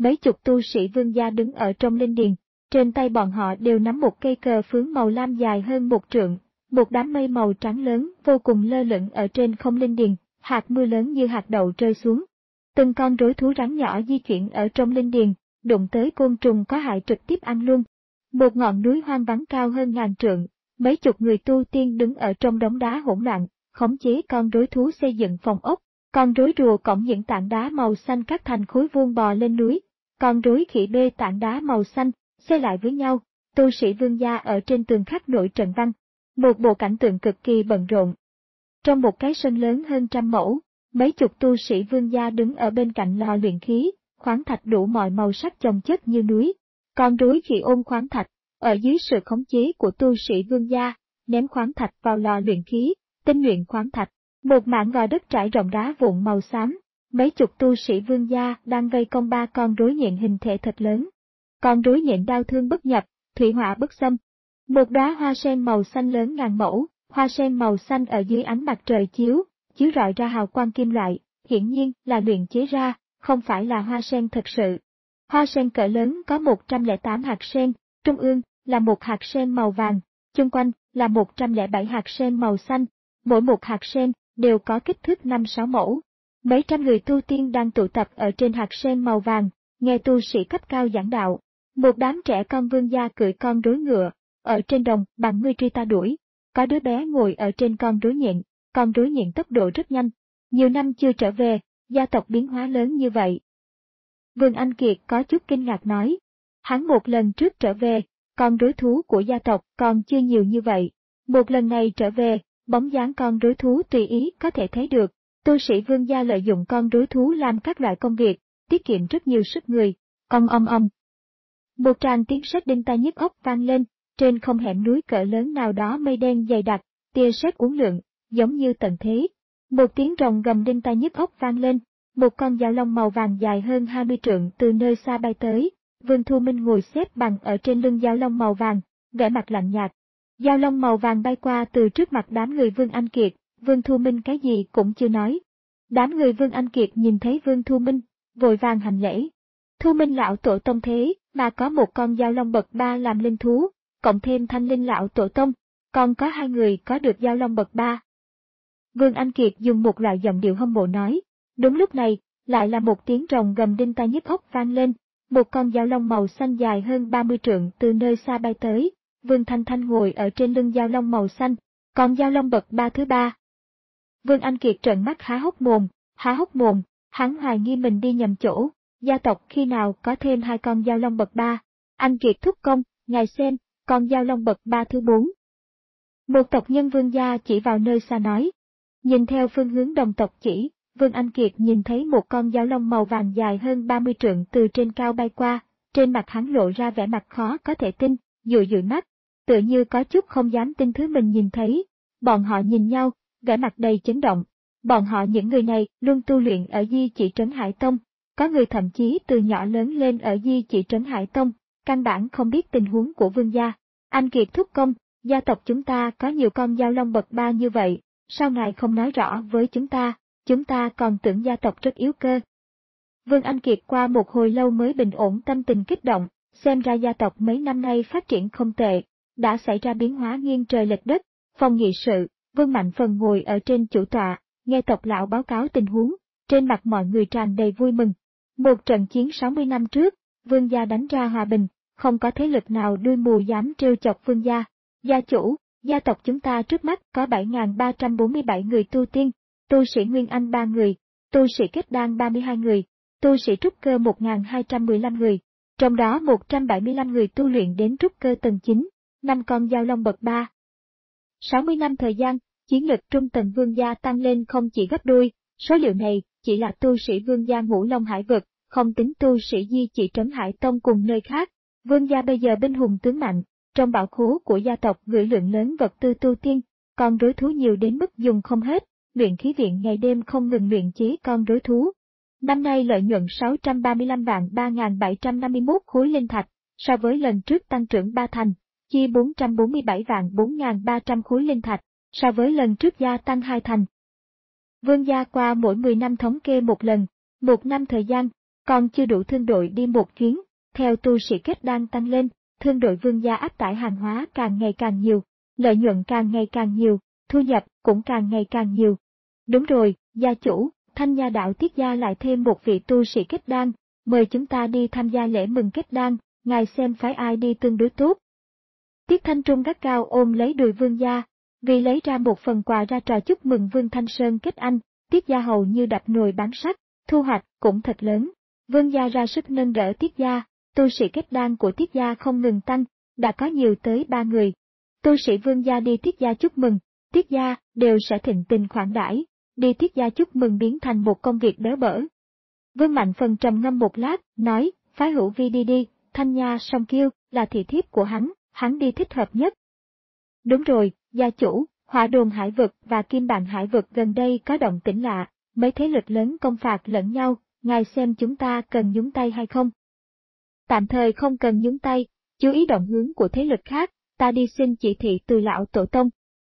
mấy chục tu sĩ Vương gia đứng ở trong linh điền, trên tay bọn họ đều nắm một cây cờ phướng màu lam dài hơn một trượng, một đám mây màu trắng lớn vô cùng lơ lửng ở trên không linh điền, hạt mưa lớn như hạt đậu rơi xuống. Từng con rối thú rắn nhỏ di chuyển ở trong linh điền, đụng tới côn trùng có hại trực tiếp ăn luôn. Một ngọn núi hoang vắng cao hơn ngàn trượng, mấy chục người tu tiên đứng ở trong đống đá hỗn loạn, khống chế con rối thú xây dựng phòng ốc. Con rối rùa cõng những tảng đá màu xanh cắt thành khối vuông bò lên núi, con rối khỉ bê tảng đá màu xanh, xây lại với nhau, tu sĩ Vương gia ở trên tường khắc nổi trận văn. Một bộ cảnh tượng cực kỳ bận rộn. Trong một cái sân lớn hơn trăm mẫu, mấy chục tu sĩ Vương gia đứng ở bên cạnh lò luyện khí, khoáng thạch đủ mọi màu sắc chồng chất như núi. Con rối khỉ ôm khoáng thạch, ở dưới sự khống chế của tu sĩ Vương gia, ném khoáng thạch vào lò luyện khí, tinh luyện khoáng thạch. Một mảng gò đất trải rộng đá vụn màu xám, mấy chục tu sĩ Vương gia đang vây công ba con rối nhện hình thể thật lớn. Con rối nhện đau thương bất nhập, thủy hỏa bất xâm. Một đóa hoa sen màu xanh lớn ngàn mẫu, hoa sen màu xanh ở dưới ánh mặt trời chiếu, chiếu rọi ra hào quang kim loại, hiển nhiên là luyện chế ra, không phải là hoa sen thật sự. Hoa sen cỡ lớn có một trăm lẻ tám hạt sen, trung ương là một hạt sen màu vàng, chung quanh là một trăm lẻ bảy hạt sen màu xanh, mỗi một hạt sen đều có kích thước năm sáu mẫu. Mấy trăm người tu tiên đang tụ tập ở trên hạt sen màu vàng, nghe tu sĩ cấp cao giảng đạo. Một đám trẻ con Vương gia cưỡi con rối ngựa, ở trên đồng bằng ngươi truy ta đuổi. Có đứa bé ngồi ở trên con rối nhện, con rối nhện tốc độ rất nhanh. Nhiều năm chưa trở về, gia tộc biến hóa lớn như vậy. Vương Anh Kiệt có chút kinh ngạc nói. Hắn một lần trước trở về, con rối thú của gia tộc còn chưa nhiều như vậy. Một lần này trở về, bóng dáng con rối thú tùy ý có thể thấy được. Tu sĩ Vương gia lợi dụng con rối thú làm các loại công việc, tiết kiệm rất nhiều sức người. Ong ong ong. Một tràng tiếng sét đinh tai nhức óc vang lên, trên không hẻm núi cỡ lớn nào đó mây đen dày đặc, tia sét uốn lượn, giống như tận thế. Một tiếng rồng gầm đinh tai nhức óc vang lên, một con dao long màu vàng dài hơn hai mươi trượng từ nơi xa bay tới. Vương Thu Minh ngồi xếp bằng ở trên lưng dao long màu vàng, vẻ mặt lạnh nhạt. Dao long màu vàng bay qua từ trước mặt đám người Vương Anh Kiệt, Vương Thu Minh cái gì cũng chưa nói. Đám người Vương Anh Kiệt nhìn thấy Vương Thu Minh, vội vàng hành lễ. Thu Minh lão tổ tông thế, mà có một con dao long bậc ba làm linh thú, cộng thêm Thanh Linh lão tổ tông, còn có hai người có được dao long bậc ba. Vương Anh Kiệt dùng một loại giọng điệu hâm mộ nói. Đúng lúc này, lại là một tiếng rồng gầm đinh tai nhức óc vang lên, một con dao long màu xanh dài hơn ba mươi trượng từ nơi xa bay tới. Vương Thanh Thanh ngồi ở trên lưng dao long màu xanh, còn dao long bậc ba thứ ba. Vương Anh Kiệt trợn mắt há hốc mồm, há hốc mồm, hắn hoài nghi mình đi nhầm chỗ, gia tộc khi nào có thêm hai con dao long bậc ba. Anh Kiệt thúc công, ngài xem, con dao long bậc ba thứ bốn. Một tộc nhân Vương gia chỉ vào nơi xa nói. Nhìn theo phương hướng đồng tộc chỉ, Vương Anh Kiệt nhìn thấy một con dao long màu vàng dài hơn ba mươi trượng từ trên cao bay qua, trên mặt hắn lộ ra vẻ mặt khó có thể tin, dụi dụi mắt, tựa như có chút không dám tin thứ mình nhìn thấy. Bọn họ nhìn nhau, vẻ mặt đầy chấn động. Bọn họ những người này luôn tu luyện ở Di Chỉ Trấn Hải Tông, có người thậm chí từ nhỏ lớn lên ở Di Chỉ Trấn Hải Tông, căn bản không biết tình huống của Vương gia. Anh Kiệt thúc công, gia tộc chúng ta có nhiều con dao long bậc ba như vậy, sao ngài không nói rõ với chúng ta, chúng ta còn tưởng gia tộc rất yếu cơ. Vương Anh Kiệt qua một hồi lâu mới bình ổn tâm tình kích động, xem ra gia tộc mấy năm nay phát triển không tệ, đã xảy ra biến hóa nghiêng trời lệch đất. Phòng nghị sự, Vương Mạnh Phần ngồi ở trên chủ tọa, nghe tộc lão báo cáo tình huống, trên mặt mọi người tràn đầy vui mừng. Một trận chiến sáu mươi năm trước, Vương gia đánh ra hòa bình, không có thế lực nào đuôi mù dám trêu chọc Vương gia. Gia chủ, gia tộc chúng ta trước mắt có bảy nghìn ba trăm bốn mươi bảy người tu tiên, tu sĩ Nguyên Anh ba người, tu sĩ kết đan ba mươi hai người, tu sĩ trúc cơ một nghìn hai trăm mười lăm người, trong đó một trăm bảy mươi lăm người tu luyện đến trúc cơ tầng chín, năm con dao long bậc ba. sáu mươi năm thời gian, chiến lực trung tầng Vương gia tăng lên không chỉ gấp đôi, số liệu này chỉ là tu sĩ Vương gia Ngũ Long Hải vực, không tính tu sĩ Di Chỉ Trấn Hải Tông cùng nơi khác. Vương gia bây giờ binh hùng tướng mạnh, trong bảo khố của gia tộc gửi lượng lớn vật tư tu tiên, con rối thú nhiều đến mức dùng không hết, luyện khí viện ngày đêm không ngừng luyện chế con rối thú. Năm nay lợi nhuận sáu trăm ba mươi lăm vạn ba nghìn bảy trăm năm mươi mốt khối linh thạch, so với lần trước tăng trưởng ba thành, chia bốn trăm bốn mươi bảy vạn bốn nghìn ba trăm khối linh thạch, so với lần trước gia tăng hai thành. Vương gia qua mỗi mười năm thống kê một lần, một năm thời gian, Còn chưa đủ thương đội đi một chuyến, theo tu sĩ kết đan tăng lên, thương đội Vương gia áp tải hàng hóa càng ngày càng nhiều, lợi nhuận càng ngày càng nhiều, thu nhập cũng càng ngày càng nhiều. Đúng rồi, gia chủ, Thanh Nha đạo Tiết gia lại thêm một vị tu sĩ kết đan, mời chúng ta đi tham gia lễ mừng kết đan, ngài xem phái ai đi tương đối tốt. Tiết Thanh Trung gắt cao ôm lấy đùi Vương gia, vì lấy ra một phần quà ra trò chúc mừng Vương Thanh Sơn kết anh, Tiết gia hầu như đập nồi bán sắt, thu hoạch cũng thật lớn. Vương gia ra sức nâng đỡ Tiết gia, tu sĩ kết đan của Tiết gia không ngừng tăng, đã có nhiều tới ba người. Tu sĩ Vương gia đi Tiết gia chúc mừng, Tiết gia đều sẽ thịnh tình khoản đãi, đi Tiết gia chúc mừng biến thành một công việc béo bở. Vương Mạnh Phần trầm ngâm một lát, nói, phái Hữu Vi đi đi, Thanh Nha Song Kiêu là thị thiếp của hắn, hắn đi thích hợp nhất. Đúng rồi, gia chủ, Hỏa Đồn Hải Vực và Kim Bạn Hải Vực gần đây có động tĩnh lạ, mấy thế lực lớn công phạt lẫn nhau, ngài xem chúng ta cần nhúng tay hay không? Tạm thời không cần nhúng tay, chú ý động hướng của thế lực khác, ta đi xin chỉ thị từ lão tổ tông.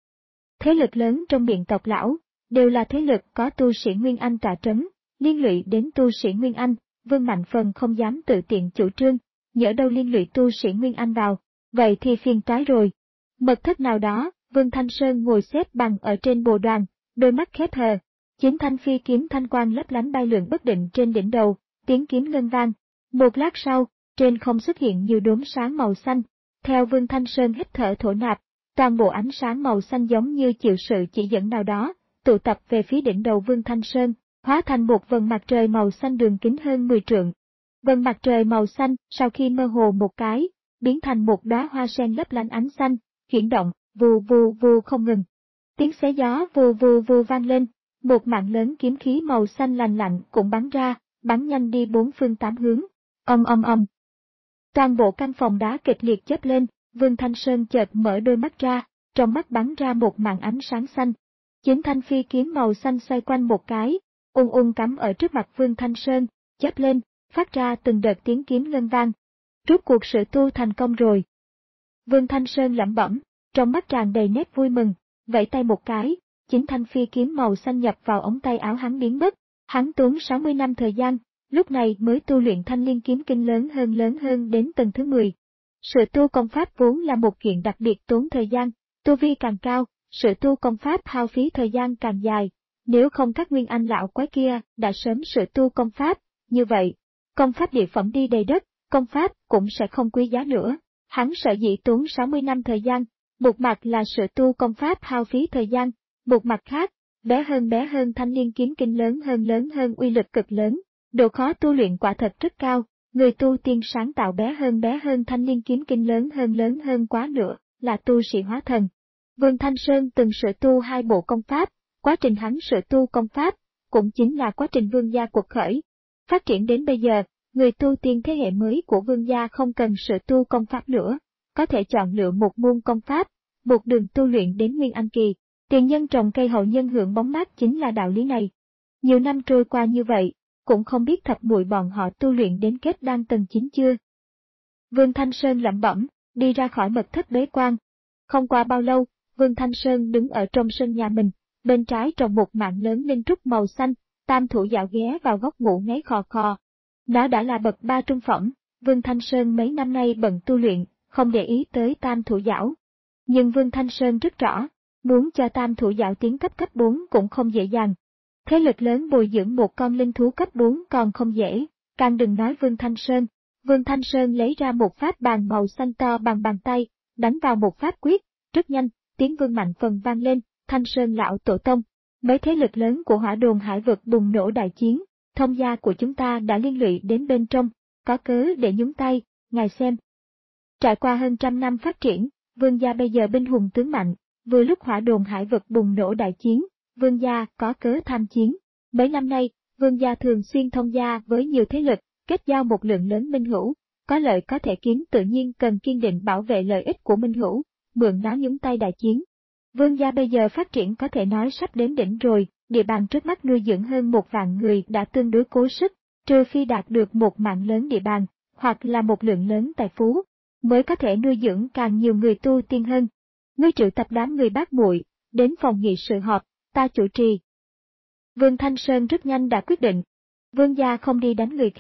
Thế lực lớn trong miệng tộc lão, đều là thế lực có tu sĩ Nguyên Anh tọa trấn, liên lụy đến tu sĩ Nguyên Anh, Vương Mạnh Phần không dám tự tiện chủ trương, nhỡ đâu liên lụy tu sĩ Nguyên Anh vào, vậy thì phiền toái rồi. Mật thất nào đó, Vương Thanh Sơn ngồi xếp bằng ở trên bồ đoàn, đôi mắt khép hờ, chín thanh phi kiếm thanh quang lấp lánh bay lượn bất định trên đỉnh đầu, tiếng kiếm ngân vang. Một lát sau, trên không xuất hiện nhiều đốm sáng màu xanh, theo Vương Thanh Sơn hít thở thổ nạp, toàn bộ ánh sáng màu xanh giống như chịu sự chỉ dẫn nào đó, tụ tập về phía đỉnh đầu Vương Thanh Sơn, hóa thành một vầng mặt trời màu xanh đường kính hơn mười trượng. Vầng mặt trời màu xanh sau khi mơ hồ một cái, biến thành một đóa hoa sen lấp lánh ánh xanh, chuyển động, vù vù vù không ngừng. Tiếng xé gió vù vù vù vang lên, một mạng lớn kiếm khí màu xanh lành lạnh cũng bắn ra, bắn nhanh đi bốn phương tám hướng. Ầm ầm ầm. Toàn bộ căn phòng đá kịch liệt chớp lên, Vương Thanh Sơn chợt mở đôi mắt ra, trong mắt bắn ra một màn ánh sáng xanh. Chín thanh phi kiếm màu xanh xoay quanh một cái, ung ung cắm ở trước mặt Vương Thanh Sơn, chớp lên, phát ra từng đợt tiếng kiếm ngân vang. Rốt cuộc sự tu thành công rồi. Vương Thanh Sơn lẩm bẩm, trong mắt tràn đầy nét vui mừng, vẫy tay một cái, chín thanh phi kiếm màu xanh nhập vào ống tay áo hắn biến mất. Hắn tốn sáu mươi năm thời gian, lúc này mới tu luyện thanh liên kiếm kinh lớn hơn lớn hơn đến tầng thứ mười. Sự tu công pháp vốn là một chuyện đặc biệt tốn thời gian, tu vi càng cao, sự tu công pháp hao phí thời gian càng dài. Nếu không các nguyên anh lão quái kia đã sớm sự tu công pháp, như vậy, công pháp địa phẩm đi đầy đất, công pháp cũng sẽ không quý giá nữa. Hắn sợ dĩ tốn sáu mươi năm thời gian, một mặt là sự tu công pháp hao phí thời gian, một mặt khác, bé hơn bé hơn thanh liên kiếm kinh lớn hơn lớn hơn uy lực cực lớn, độ khó tu luyện quả thật rất cao, người tu tiên sáng tạo bé hơn bé hơn thanh liên kiếm kinh lớn hơn lớn hơn quá nữa, là tu sĩ hóa thần. Vương Thanh Sơn từng sự tu hai bộ công pháp, quá trình hắn sự tu công pháp, cũng chính là quá trình vương gia cuộc khởi. Phát triển đến bây giờ, người tu tiên thế hệ mới của vương gia không cần sự tu công pháp nữa, có thể chọn lựa một môn công pháp, một đường tu luyện đến nguyên anh kỳ. Tiền nhân trồng cây hậu nhân hưởng bóng mát chính là đạo lý này. Nhiều năm trôi qua như vậy, cũng không biết thập muội bọn họ tu luyện đến kết đan tầng chín chưa. Vương Thanh Sơn lẩm bẩm, đi ra khỏi mật thất bế quan. Không qua bao lâu, Vương Thanh Sơn đứng ở trong sân nhà mình, bên trái trồng một mạng lớn linh trúc màu xanh, tam thủ dạo ghé vào góc ngủ ngáy khò khò. Nó đã là bậc ba trung phẩm, Vương Thanh Sơn mấy năm nay bận tu luyện, không để ý tới tam thủ dạo. Nhưng Vương Thanh Sơn rất rõ, muốn cho tam thủ dạo tiến cấp cấp bốn cũng không dễ dàng. Thế lực lớn bồi dưỡng một con linh thú cấp bốn còn không dễ, càng đừng nói Vương Thanh Sơn. Vương Thanh Sơn lấy ra một pháp bàn màu xanh to bằng bàn tay, đánh vào một pháp quyết, rất nhanh, tiếng Vương Mạnh Phần vang lên, Thanh Sơn lão tổ tông. Mấy thế lực lớn của Hỏa Đồn Hải Vực bùng nổ đại chiến, thông gia của chúng ta đã liên lụy đến bên trong, có cớ để nhúng tay, ngài xem. Trải qua hơn trăm năm phát triển, Vương gia bây giờ binh hùng tướng mạnh, vừa lúc Hỏa Đồn Hải Vực bùng nổ đại chiến, Vương gia có cớ tham chiến. Mấy năm nay, Vương gia thường xuyên thông gia với nhiều thế lực, kết giao một lượng lớn minh hữu, có lợi có thể kiếm tự nhiên cần kiên định bảo vệ lợi ích của minh hữu, mượn nó nhúng tay đại chiến. Vương gia bây giờ phát triển có thể nói sắp đến đỉnh rồi, địa bàn trước mắt nuôi dưỡng hơn một vạn người đã tương đối cố sức, trừ phi đạt được một mạng lớn địa bàn, hoặc là một lượng lớn tài phú, mới có thể nuôi dưỡng càng nhiều người tu tiên hơn. Ngươi triệu tập đám người bác muội đến phòng nghị sự họp, ta chủ trì. Vương Thanh Sơn rất nhanh đã quyết định. Vương gia không đi đánh người khác,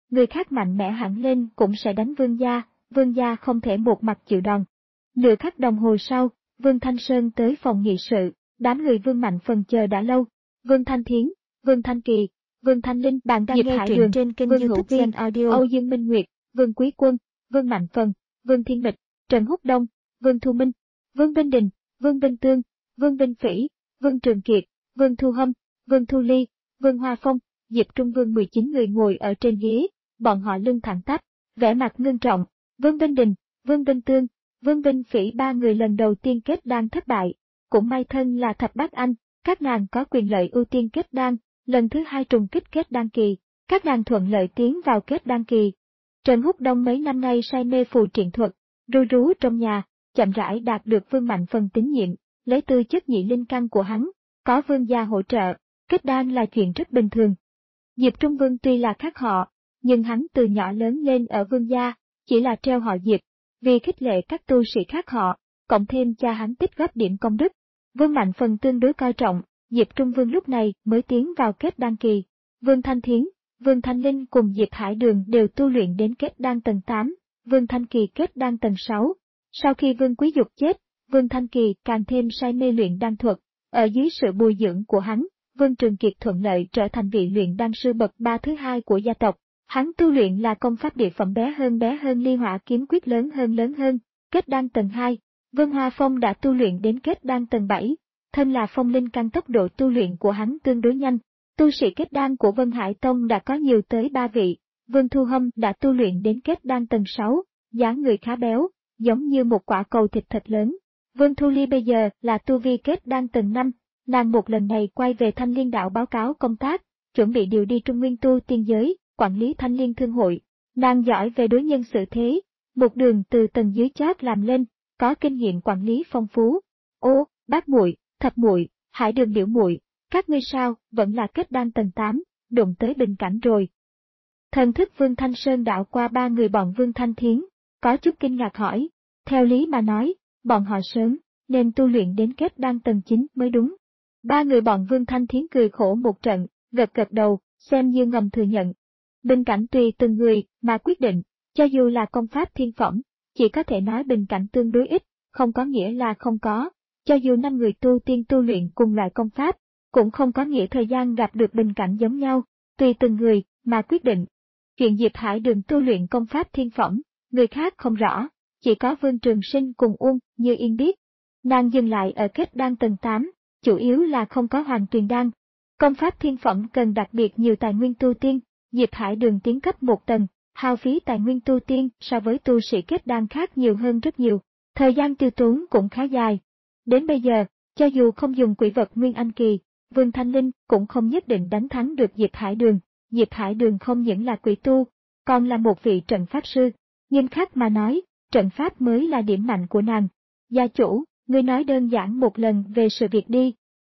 người khác mạnh mẽ hẳn lên cũng sẽ đánh Vương gia, Vương gia không thể một mặt chịu đòn. Nửa khắc đồng hồ sau, Vương Thanh Sơn tới phòng nghị sự, đám người Vương Mạnh Phần chờ đã lâu. Vương Thanh Thiến, Vương Thanh Kỳ, Vương Thanh Linh, bạn đang nghe truyện trên kênh Vương YouTube Gen Audio. Âu Dương Minh Nguyệt, Vương Quý Quân, Vương Mạnh Phần, Vương Thiên Mịch, Trần Húc Đông, Vương Thu Minh, Vương Vinh Đình, Vương Vinh Tương, Vương Vinh Phỉ, Vương Trường Kiệt, Vương Thu Hâm, Vương Thu Ly, Vương Hoa Phong, Diệp Trung Vương mười chín người ngồi ở trên ghế, bọn họ lưng thẳng tắp, vẻ mặt ngưng trọng. Vương Vinh Đình, Vương Vinh Tương, Vương Vinh Phỉ ba người lần đầu tiên kết đan thất bại, cũng may thân là thập bát anh, các nàng có quyền lợi ưu tiên kết đan, lần thứ hai trùng kích kết đan kỳ, các nàng thuận lợi tiến vào kết đan kỳ. Trần Húc Đông mấy năm nay say mê phù triện thuật, ru rú trong nhà, chậm rãi đạt được Vương Mạnh Phần tín nhiệm, lấy tư chất nhị linh căn của hắn, có Vương gia hỗ trợ, kết đan là chuyện rất bình thường. Diệp Trung Vương tuy là khác họ, nhưng hắn từ nhỏ lớn lên ở Vương gia, chỉ là treo họ Diệp, vì khích lệ các tu sĩ khác họ, cộng thêm cha hắn tích góp điểm công đức. Vương Mạnh Phần tương đối coi trọng, Diệp Trung Vương lúc này mới tiến vào kết đan kỳ. Vương Thanh Thiến, Vương Thanh Linh cùng Diệp Hải Đường đều tu luyện đến kết đan tầng tám, Vương Thanh Kỳ kết đan tầng sáu. Sau khi Vương Quý Dục chết, Vương Thanh Kỳ càng thêm say mê luyện đan thuật, ở dưới sự bồi dưỡng của hắn, Vương Trường Kiệt thuận lợi trở thành vị luyện đan sư bậc ba thứ hai của gia tộc. Hắn tu luyện là công pháp địa phẩm bé hơn bé hơn ly hỏa kiếm quyết lớn hơn lớn hơn, kết đan tầng hai. Vương Hoa Phong đã tu luyện đến kết đan tầng bảy, thân là phong linh căn tốc độ tu luyện của hắn tương đối nhanh. Tu sĩ kết đan của Vân Hải Tông đã có nhiều tới ba vị. Vương Thu Hâm đã tu luyện đến kết đan tầng sáu, dáng người khá béo, giống như một quả cầu thịt thật lớn. Vương Thu Ly bây giờ là tu vi kết đan tầng năm, nàng một lần này quay về Thanh Liên đạo báo cáo công tác, chuẩn bị điều đi Trung Nguyên tu tiên giới, quản lý Thanh Liên thương hội. Nàng giỏi về đối nhân xử thế, một đường từ tầng dưới chót làm lên, có kinh nghiệm quản lý phong phú. Ô, bác muội, thập muội, Hải Đường biểu muội, các ngươi sao, vẫn là kết đan tầng tám, đụng tới bình cảnh rồi. Thần thức Vương Thanh Sơn đạo qua ba người bọn Vương Thanh Thiến, có chút kinh ngạc hỏi, theo lý mà nói, bọn họ sớm, nên tu luyện đến kết đan tầng chín mới đúng. Ba người bọn Vương Thanh Thiến cười khổ một trận, gật gật đầu, xem như ngầm thừa nhận. Bình cảnh tùy từng người mà quyết định, cho dù là công pháp thiên phẩm, chỉ có thể nói bình cảnh tương đối ít, không có nghĩa là không có. Cho dù năm người tu tiên tu luyện cùng loại công pháp, cũng không có nghĩa thời gian gặp được bình cảnh giống nhau, tùy từng người mà quyết định. Chuyện Diệp Hải Đường tu luyện công pháp thiên phẩm, người khác không rõ, chỉ có Vương Trường Sinh cùng Uông Như Yên biết. Nàng dừng lại ở kết đan tầng tám, chủ yếu là không có hoàng tuyền đan. Công pháp thiên phẩm cần đặc biệt nhiều tài nguyên tu tiên, Diệp Hải Đường tiến cấp một tầng, hao phí tài nguyên tu tiên so với tu sĩ kết đan khác nhiều hơn rất nhiều, thời gian tiêu tốn cũng khá dài. Đến bây giờ, cho dù không dùng quỷ vật Nguyên Anh Kỳ, Vương Thanh Linh cũng không nhất định đánh thắng được Diệp Hải Đường. Diệp Hải Đường không những là quỷ tu, còn là một vị trận pháp sư. Nghiêm khắc mà nói, trận pháp mới là điểm mạnh của nàng. Gia chủ, ngươi nói đơn giản một lần về sự việc đi.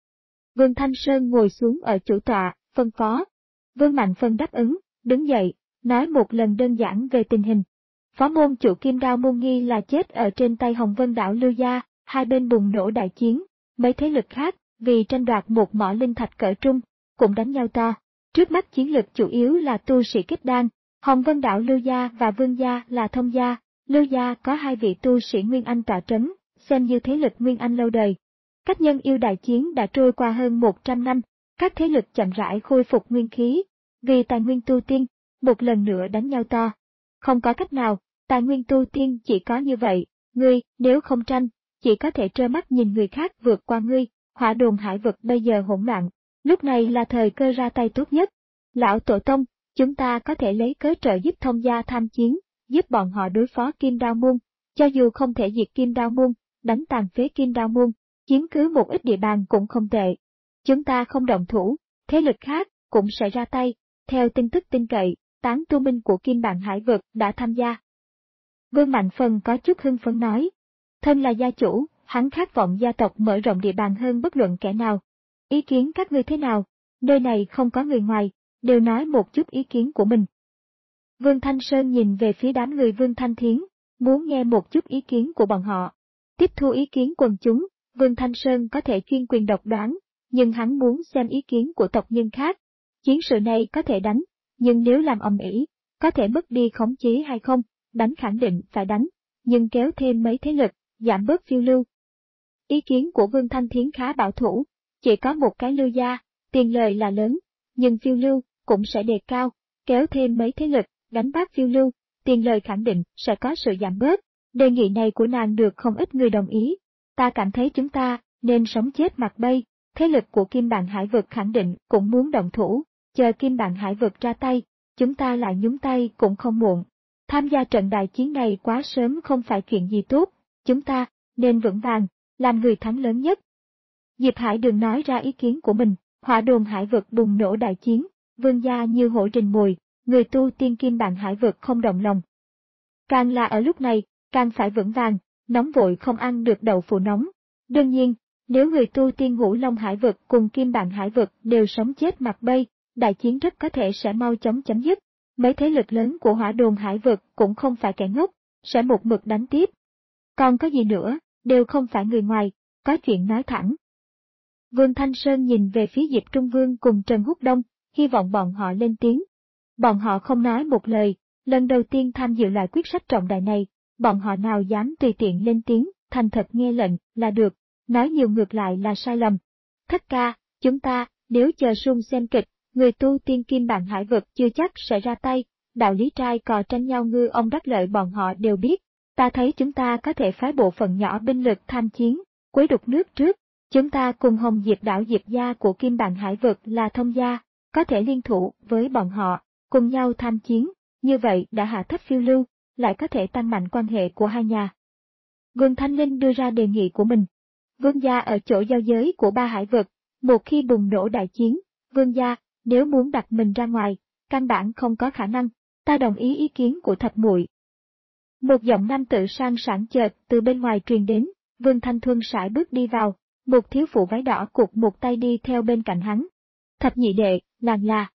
Vương Thanh Sơn ngồi xuống ở chủ tọa, phân phó. Vương Mạnh Phân đáp ứng, đứng dậy, nói một lần đơn giản về tình hình. Phó môn chủ Kim Đao Môn nghi là chết ở trên tay Hồng Vân đảo Lưu Gia, hai bên bùng nổ đại chiến, mấy thế lực khác, vì tranh đoạt một mỏ linh thạch cỡ trung, cũng đánh nhau to. Trước mắt chiến lực chủ yếu là tu sĩ kết đan, Hồng Vân đảo Lưu Gia và Vương Gia là thông gia, Lưu Gia có hai vị tu sĩ Nguyên Anh tọa trấn, xem như thế lực Nguyên Anh lâu đời. Các nhân yêu đại chiến đã trôi qua hơn một trăm năm, các thế lực chậm rãi khôi phục nguyên khí, vì tài nguyên tu tiên, một lần nữa đánh nhau to. Không có cách nào, tài nguyên tu tiên chỉ có như vậy, ngươi, nếu không tranh, chỉ có thể trơ mắt nhìn người khác vượt qua ngươi, hỏa đồn hải vực bây giờ hỗn loạn, lúc này là thời cơ ra tay tốt nhất. Lão Tổ Tông, chúng ta có thể lấy cớ trợ giúp thông gia tham chiến, giúp bọn họ đối phó Kim Đao Môn, cho dù không thể diệt Kim Đao Môn, đánh tàn phế Kim Đao Môn, chiếm cứ một ít địa bàn cũng không tệ. Chúng ta không động thủ, thế lực khác cũng sẽ ra tay. Theo tin tức tin cậy, tán tu minh của Kim Bạn Hải vực đã tham gia. Vương Mạnh Phần có chút hưng phấn nói, thân là gia chủ, hắn khát vọng gia tộc mở rộng địa bàn hơn bất luận kẻ nào. Ý kiến các ngươi thế nào? Nơi này không có người ngoài, đều nói một chút ý kiến của mình. Vương Thanh Sơn nhìn về phía đám người Vương Thanh Thiến, muốn nghe một chút ý kiến của bọn họ. Tiếp thu ý kiến quần chúng, Vương Thanh Sơn có thể chuyên quyền độc đoán, nhưng hắn muốn xem ý kiến của tộc nhân khác. Chiến sự này có thể đánh, nhưng nếu làm ầm ĩ, Có thể mất đi khống chế hay không, đánh khẳng định phải đánh, nhưng kéo thêm mấy thế lực, giảm bớt phiêu lưu. Ý kiến của Vương Thanh Thiến khá bảo thủ, chỉ có một cái Lưu gia, tiền lời là lớn, nhưng phiêu lưu cũng sẽ đề cao, kéo thêm mấy thế lực, đánh bác phiêu lưu, tiền lời khẳng định sẽ có sự giảm bớt. Đề nghị này của nàng được không ít người đồng ý. Ta cảm thấy chúng ta nên sống chết mặc bay, thế lực của Kim Bạn Hải Vực khẳng định cũng muốn động thủ, chờ Kim Bạn Hải Vực ra tay, chúng ta lại nhúng tay cũng không muộn. Tham gia trận đại chiến này quá sớm không phải chuyện gì tốt, chúng ta nên vững vàng, làm người thắng lớn nhất. Diệp Hải Đường nói ra ý kiến của mình, Hỏa Đồn Hải Vực bùng nổ đại chiến, vương gia như hổ rình mồi, người tu tiên Kim Bạn Hải Vực không động lòng. Càng là ở lúc này, càng phải vững vàng, nóng vội không ăn được đậu phụ nóng. Đương nhiên, nếu người tu tiên Ngũ Long Hải Vực cùng Kim Bạn Hải Vực đều sống chết mặc bay, đại chiến rất có thể sẽ mau chóng chấm dứt. Mấy thế lực lớn của Hỏa Đồn Hải Vực cũng không phải kẻ ngốc, sẽ một mực đánh tiếp. Còn có gì nữa, đều không phải người ngoài, có chuyện nói thẳng. Vương Thanh Sơn nhìn về phía Diệp Trung Vương cùng Trần Húc Đông, hy vọng bọn họ lên tiếng. Bọn họ không nói một lời, lần đầu tiên tham dự loại quyết sách trọng đại này, bọn họ nào dám tùy tiện lên tiếng, thành thật nghe lệnh là được, nói nhiều ngược lại là sai lầm. Thất ca, chúng ta, nếu chờ sung xem kịch, người tu tiên Kim Bạn Hải Vực chưa chắc sẽ ra tay, đạo lý trai cò tranh nhau ngư ông đắc lợi bọn họ đều biết. Ta thấy chúng ta có thể phái bộ phận nhỏ binh lực tham chiến, quấy đục nước trước. Chúng ta cùng Hồng Diệp đảo Diệp gia của Kim Bạn Hải Vực là thông gia, có thể liên thủ với bọn họ, cùng nhau tham chiến, như vậy đã hạ thấp phiêu lưu, lại có thể tăng mạnh quan hệ của hai nhà. Vương Thanh Linh đưa ra đề nghị của mình. Vương gia ở chỗ giao giới của ba hải vực, một khi bùng nổ đại chiến, Vương gia, nếu muốn đặt mình ra ngoài, căn bản không có khả năng, ta đồng ý ý kiến của Thập muội. Một giọng nam tử sang sảng chợt từ bên ngoài truyền đến, Vương Thanh Thuân sải bước đi vào. Một thiếu phụ váy đỏ cụt một tay đi theo bên cạnh hắn. Thập nhị đệ, làng là.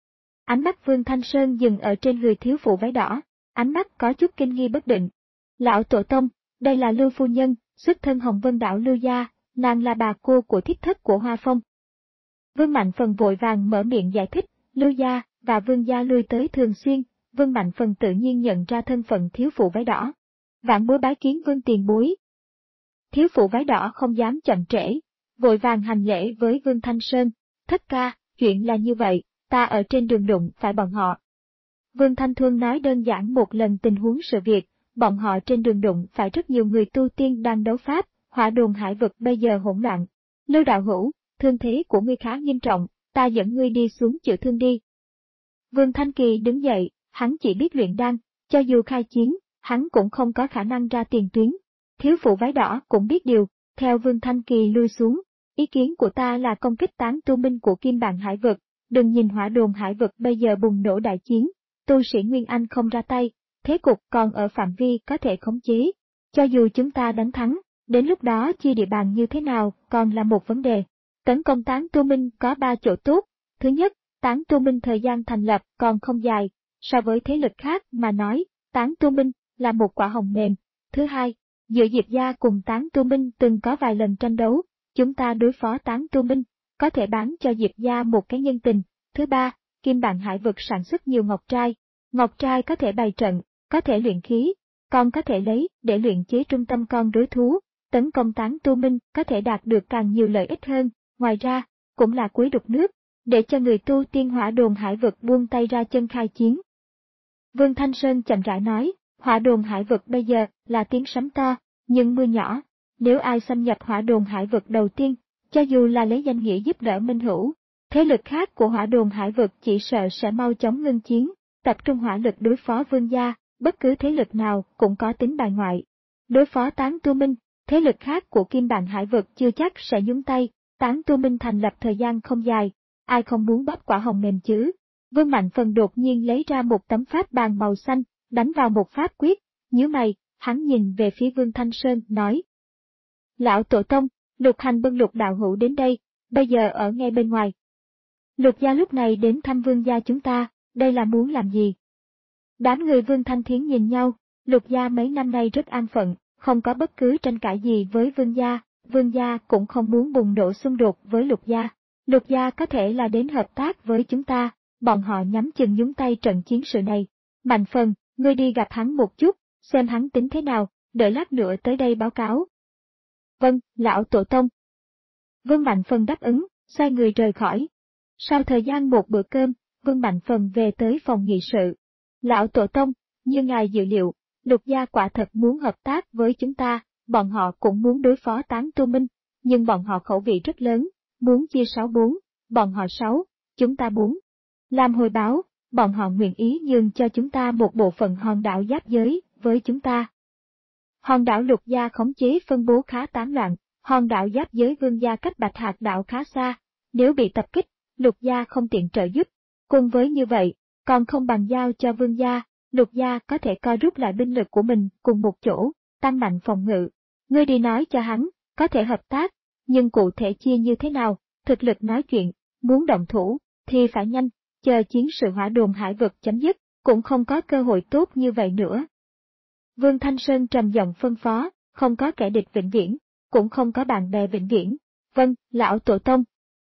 Ánh mắt Vương Thanh Sơn dừng ở trên người thiếu phụ váy đỏ, ánh mắt có chút kinh nghi bất định. Lão tổ tông, đây là Lưu phu nhân, xuất thân Hồng Vân đảo Lưu gia, nàng là bà cô của thiết thất của Hoa Phong. Vương Mạnh Phần vội vàng mở miệng giải thích, Lưu gia và Vương gia lui tới thường xuyên, Vương Mạnh Phần tự nhiên nhận ra thân phận thiếu phụ váy đỏ. Vạn bối bái kiến Vương tiền bối. Thiếu phụ váy đỏ không dám chậm trễ, vội vàng hành lễ với Vương Thanh Sơn, thất ca, chuyện là như vậy, ta ở trên đường đụng phải bọn họ. Vương Thanh Thuân nói đơn giản một lần tình huống sự việc, bọn họ trên đường đụng phải rất nhiều người tu tiên đang đấu pháp, Hỏa Đồn Hải Vực bây giờ hỗn loạn. Lưu đạo hữu, thương thế của ngươi khá nghiêm trọng, ta dẫn ngươi đi xuống chữa thương đi. Vương Thanh Kỳ đứng dậy, hắn chỉ biết luyện đan, cho dù khai chiến, hắn cũng không có khả năng ra tiền tuyến. Thiếu phụ váy đỏ cũng biết điều, theo Vương Thanh Kỳ lui xuống, ý kiến của ta là công kích tán tu binh của Kim Bạn Hải Vực, đừng nhìn Hỏa Đồn Hải Vực bây giờ bùng nổ đại chiến, tu sĩ Nguyên Anh không ra tay, thế cục còn ở phạm vi có thể khống chế. Cho dù chúng ta đánh thắng, đến lúc đó chia địa bàn như thế nào còn là một vấn đề. Tấn công tán tu minh có ba chỗ tốt, thứ nhất, tán tu minh thời gian thành lập còn không dài, so với thế lực khác mà nói, tán tu minh là một quả hồng mềm. Thứ hai, giữa Diệp gia cùng tán tu minh từng có vài lần tranh đấu, chúng ta đối phó tán tu minh, có thể bán cho Diệp gia một cái nhân tình. Thứ ba, Kim Bạn Hải Vực sản xuất nhiều ngọc trai, ngọc trai có thể bày trận, có thể luyện khí, còn có thể lấy để luyện chế trung tâm con đối thú, tấn công tán tu minh có thể đạt được càng nhiều lợi ích hơn, ngoài ra, cũng là quấy đục nước, để cho người tu tiên Hỏa Đồn Hải Vực buông tay ra chân khai chiến. Vương Thanh Sơn chậm rãi nói, Hỏa Đồn Hải Vực bây giờ là tiếng sấm to, nhưng mưa nhỏ, nếu ai xâm nhập Hỏa Đồn Hải Vực đầu tiên, cho dù là lấy danh nghĩa giúp đỡ minh hữu, thế lực khác của Hỏa Đồn Hải Vực chỉ sợ sẽ mau chóng ngưng chiến, tập trung hỏa lực đối phó Vương gia, bất cứ thế lực nào cũng có tính bài ngoại. Đối phó tán tu minh, thế lực khác của Kim Bạn Hải Vực chưa chắc sẽ nhúng tay, tán tu minh thành lập thời gian không dài, ai không muốn bóp quả hồng mềm chứ. Vương Mạnh Phần đột nhiên lấy ra một tấm pháp bàn màu xanh, đánh vào một pháp quyết, nhíu mày, hắn nhìn về phía Vương Thanh Sơn, nói. Lão tổ tông, Lục Hành Bân Lục đạo hữu đến đây, bây giờ ở ngay bên ngoài. Lục gia lúc này đến thăm Vương gia chúng ta, đây là muốn làm gì? Đám người Vương Thanh Thiến nhìn nhau, Lục gia mấy năm nay rất an phận, không có bất cứ tranh cãi gì với Vương gia, Vương gia cũng không muốn bùng nổ xung đột với Lục gia. Lục gia có thể là đến hợp tác với chúng ta, bọn họ nhắm chừng nhúng tay trận chiến sự này. Mạnh Phần, ngươi đi gặp hắn một chút, xem hắn tính thế nào, đợi lát nữa tới đây báo cáo. Vâng, lão tổ tông. Vương Mạnh Phần đáp ứng, xoay người rời khỏi. Sau thời gian một bữa cơm, Vương Mạnh Phần về tới phòng nghị sự. Lão tổ tông, như ngài dự liệu, Lục gia quả thật muốn hợp tác với chúng ta, bọn họ cũng muốn đối phó Tán Tu Minh, nhưng bọn họ khẩu vị rất lớn, muốn chia sáu bốn, bọn họ sáu, chúng ta bốn. Làm hồi báo, bọn họ nguyện ý nhường cho chúng ta một bộ phận hòn đảo giáp giới với chúng ta. Hòn đảo Lục gia khống chế phân bố khá tán loạn, hòn đảo giáp giới Vương gia cách Bạch Hạc đảo khá xa, nếu bị tập kích, Lục gia không tiện trợ giúp. Cùng với như vậy, còn không bàn giao cho Vương gia, Lục gia có thể co rút lại binh lực của mình cùng một chỗ, tăng mạnh phòng ngự. Ngươi đi nói cho hắn, có thể hợp tác, nhưng cụ thể chia như thế nào, thực lực nói chuyện, muốn động thủ, thì phải nhanh, chờ chiến sự hỏa đồn hải vực chấm dứt, cũng không có cơ hội tốt như vậy nữa. Vương Thanh Sơn trầm giọng phân phó, không có kẻ địch vĩnh viễn, cũng không có bạn bè vĩnh viễn. Vâng, lão tổ tông.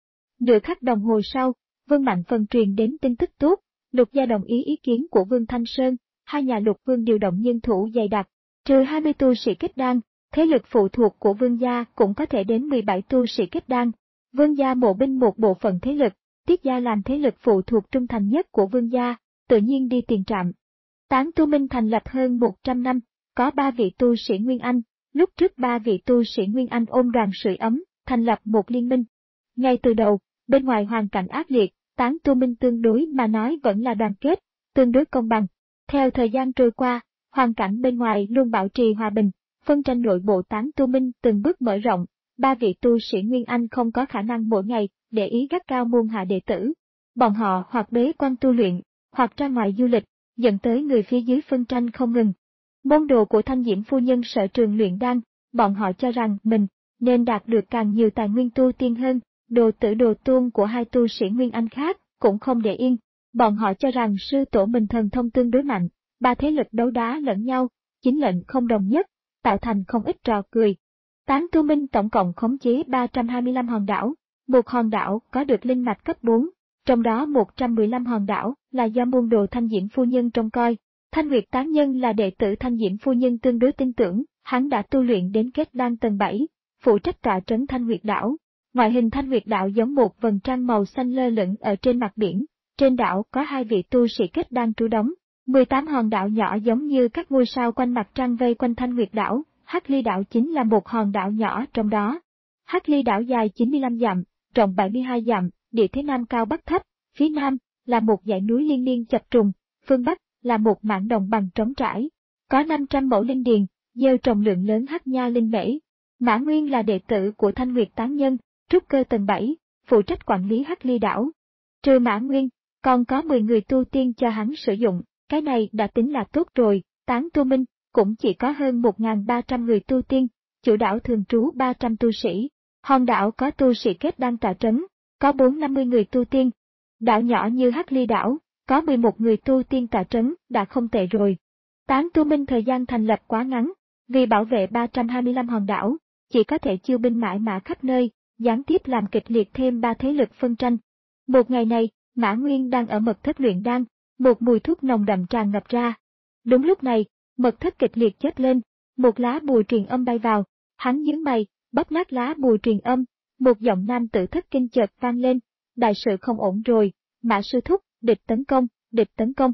Nửa khắc đồng hồ sau, Vương Mạnh Phần truyền đến tin tức tốt, Lục gia đồng ý ý kiến của Vương Thanh Sơn, hai nhà Lục Vương điều động nhân thủ dày đặc, trừ hai mươi tu sĩ kết đan, thế lực phụ thuộc của Vương gia cũng có thể đến mười bảy tu sĩ kết đan. Vương gia mộ binh một bộ phận thế lực, Tiết gia làm thế lực phụ thuộc trung thành nhất của Vương gia, tự nhiên đi tiền trạm. Tán Tu Minh thành lập hơn một trăm năm, có ba vị tu sĩ Nguyên Anh, lúc trước ba vị tu sĩ Nguyên Anh ôm đoàn sưởi ấm, thành lập một liên minh. Ngay từ đầu, bên ngoài hoàn cảnh ác liệt, Tán Tu Minh tương đối mà nói vẫn là đoàn kết, tương đối công bằng. Theo thời gian trôi qua, hoàn cảnh bên ngoài luôn bảo trì hòa bình, phân tranh nội bộ Tán Tu Minh từng bước mở rộng, ba vị tu sĩ Nguyên Anh không có khả năng mỗi ngày để ý gắt cao môn hạ đệ tử. Bọn họ hoặc bế quan tu luyện, hoặc ra ngoài du lịch, dẫn tới người phía dưới phân tranh không ngừng. Môn đồ của Thanh Diễm phu nhân sở trường luyện đan, bọn họ cho rằng mình nên đạt được càng nhiều tài nguyên tu tiên hơn, đồ tử đồ tôn của hai tu sĩ Nguyên Anh khác cũng không để yên. Bọn họ cho rằng sư tổ mình thần thông tương đối mạnh, ba thế lực đấu đá lẫn nhau, chính lệnh không đồng nhất, tạo thành không ít trò cười. Tán Tu Minh tổng cộng khống chế ba trăm hai mươi lăm hòn đảo, một hòn đảo có được linh mạch cấp bốn, trong đó một trăm mười lăm hòn đảo là do môn đồ Thanh Diễm phu nhân trông coi. Thanh Nguyệt Tán Nhân là đệ tử Thanh Diễm phu nhân tương đối tin tưởng, hắn đã tu luyện đến kết đan tầng bảy, phụ trách tọa trấn Thanh Nguyệt đảo. Ngoại hình Thanh Nguyệt đảo giống một vầng trăng màu xanh lơ lửng ở trên mặt biển, trên đảo có hai vị tu sĩ kết đan trú đóng, mười tám hòn đảo nhỏ giống như các ngôi sao quanh mặt trăng vây quanh Thanh Nguyệt đảo, Hắc Ly đảo chính là một hòn đảo nhỏ trong đó. Hắc Ly đảo dài chín mươi lăm dặm, rộng bảy mươi hai dặm, địa thế nam cao bắc thấp, phía nam là một dãy núi liên miên chập trùng, phương bắc là một mảng đồng bằng trống trải, có năm trăm mẫu linh điền, gieo trồng lượng lớn hắc nha linh mễ. Mã Nguyên là đệ tử của Thanh Nguyệt Tán Nhân, trúc cơ tầng bảy, phụ trách quản lý Hắc Ly đảo. Trừ Mã Nguyên, còn có mười người tu tiên cho hắn sử dụng, cái này đã tính là tốt rồi. Tán Tu Minh cũng chỉ có hơn một nghìn ba trăm người tu tiên, chủ đảo thường trú ba trăm tu sĩ. Hòn đảo có tu sĩ kết đan tọa trấn, có bốn trăm năm mươi người tu tiên. Đảo nhỏ như Hắc Ly đảo, có mười một người tu tiên tọa trấn đã không tệ rồi. Tán Tu Minh thời gian thành lập quá ngắn, vì bảo vệ ba trăm hai mươi lăm hòn đảo, chỉ có thể chiêu binh mãi mã khắp nơi, gián tiếp làm kịch liệt thêm ba thế lực phân tranh. Một ngày này, Mã Nguyên đang ở mật thất luyện đan, một mùi thuốc nồng đậm tràn ngập ra. Đúng lúc này, mật thất kịch liệt chớp lên, một lá bùa truyền âm bay vào, hắn nhướng mày, bóp nát lá bùa truyền âm, một giọng nam tử thất kinh chợt vang lên, đại sự không ổn rồi, Mã sư thúc, địch tấn công, địch tấn công.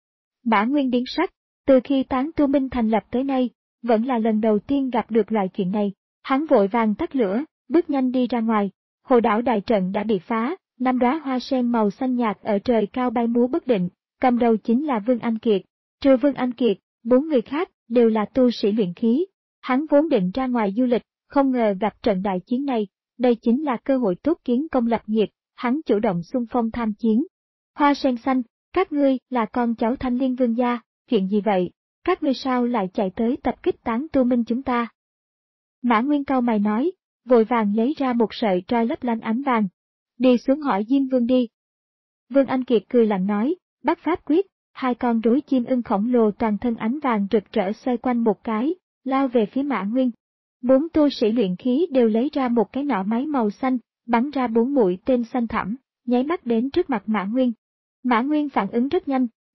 Mã Nguyên biến sắc, từ khi Tán Tu Minh thành lập tới nay, vẫn là lần đầu tiên gặp được loại chuyện này, hắn vội vàng tắt lửa, bước nhanh đi ra ngoài, hồ đảo đại trận đã bị phá, năm đóa hoa sen màu xanh nhạt ở trời cao bay múa bất định, cầm đầu chính là Vương Anh Kiệt, trừ Vương Anh Kiệt, bốn người khác đều là tu sĩ luyện khí, hắn vốn định ra ngoài du lịch, không ngờ gặp trận đại chiến này, đây chính là cơ hội tốt kiến công lập nghiệp, hắn chủ động xung phong tham chiến. Hoa sen xanh, các ngươi là con cháu Thanh Liên Vương gia, chuyện gì vậy? Các ngươi sao lại chạy tới tập kích Tán Tu Minh chúng ta? Mã Nguyên cau mày nói, vội vàng lấy ra một sợi trai lấp lánh ánh vàng. Đi xuống hỏi Diêm Vương đi. Vương Anh Kiệt cười lạnh nói, bắt pháp quyết, hai con rối chim ưng khổng lồ toàn thân ánh vàng rực rỡ xoay quanh một cái, lao về phía Mã Nguyên. Bốn tu sĩ luyện khí đều lấy ra một cái nỏ máy màu xanh, bắn ra bốn mũi tên xanh thẳm, nháy mắt đến trước mặt Mã Nguyên. Mã Nguyên phản ứng rất nhanh,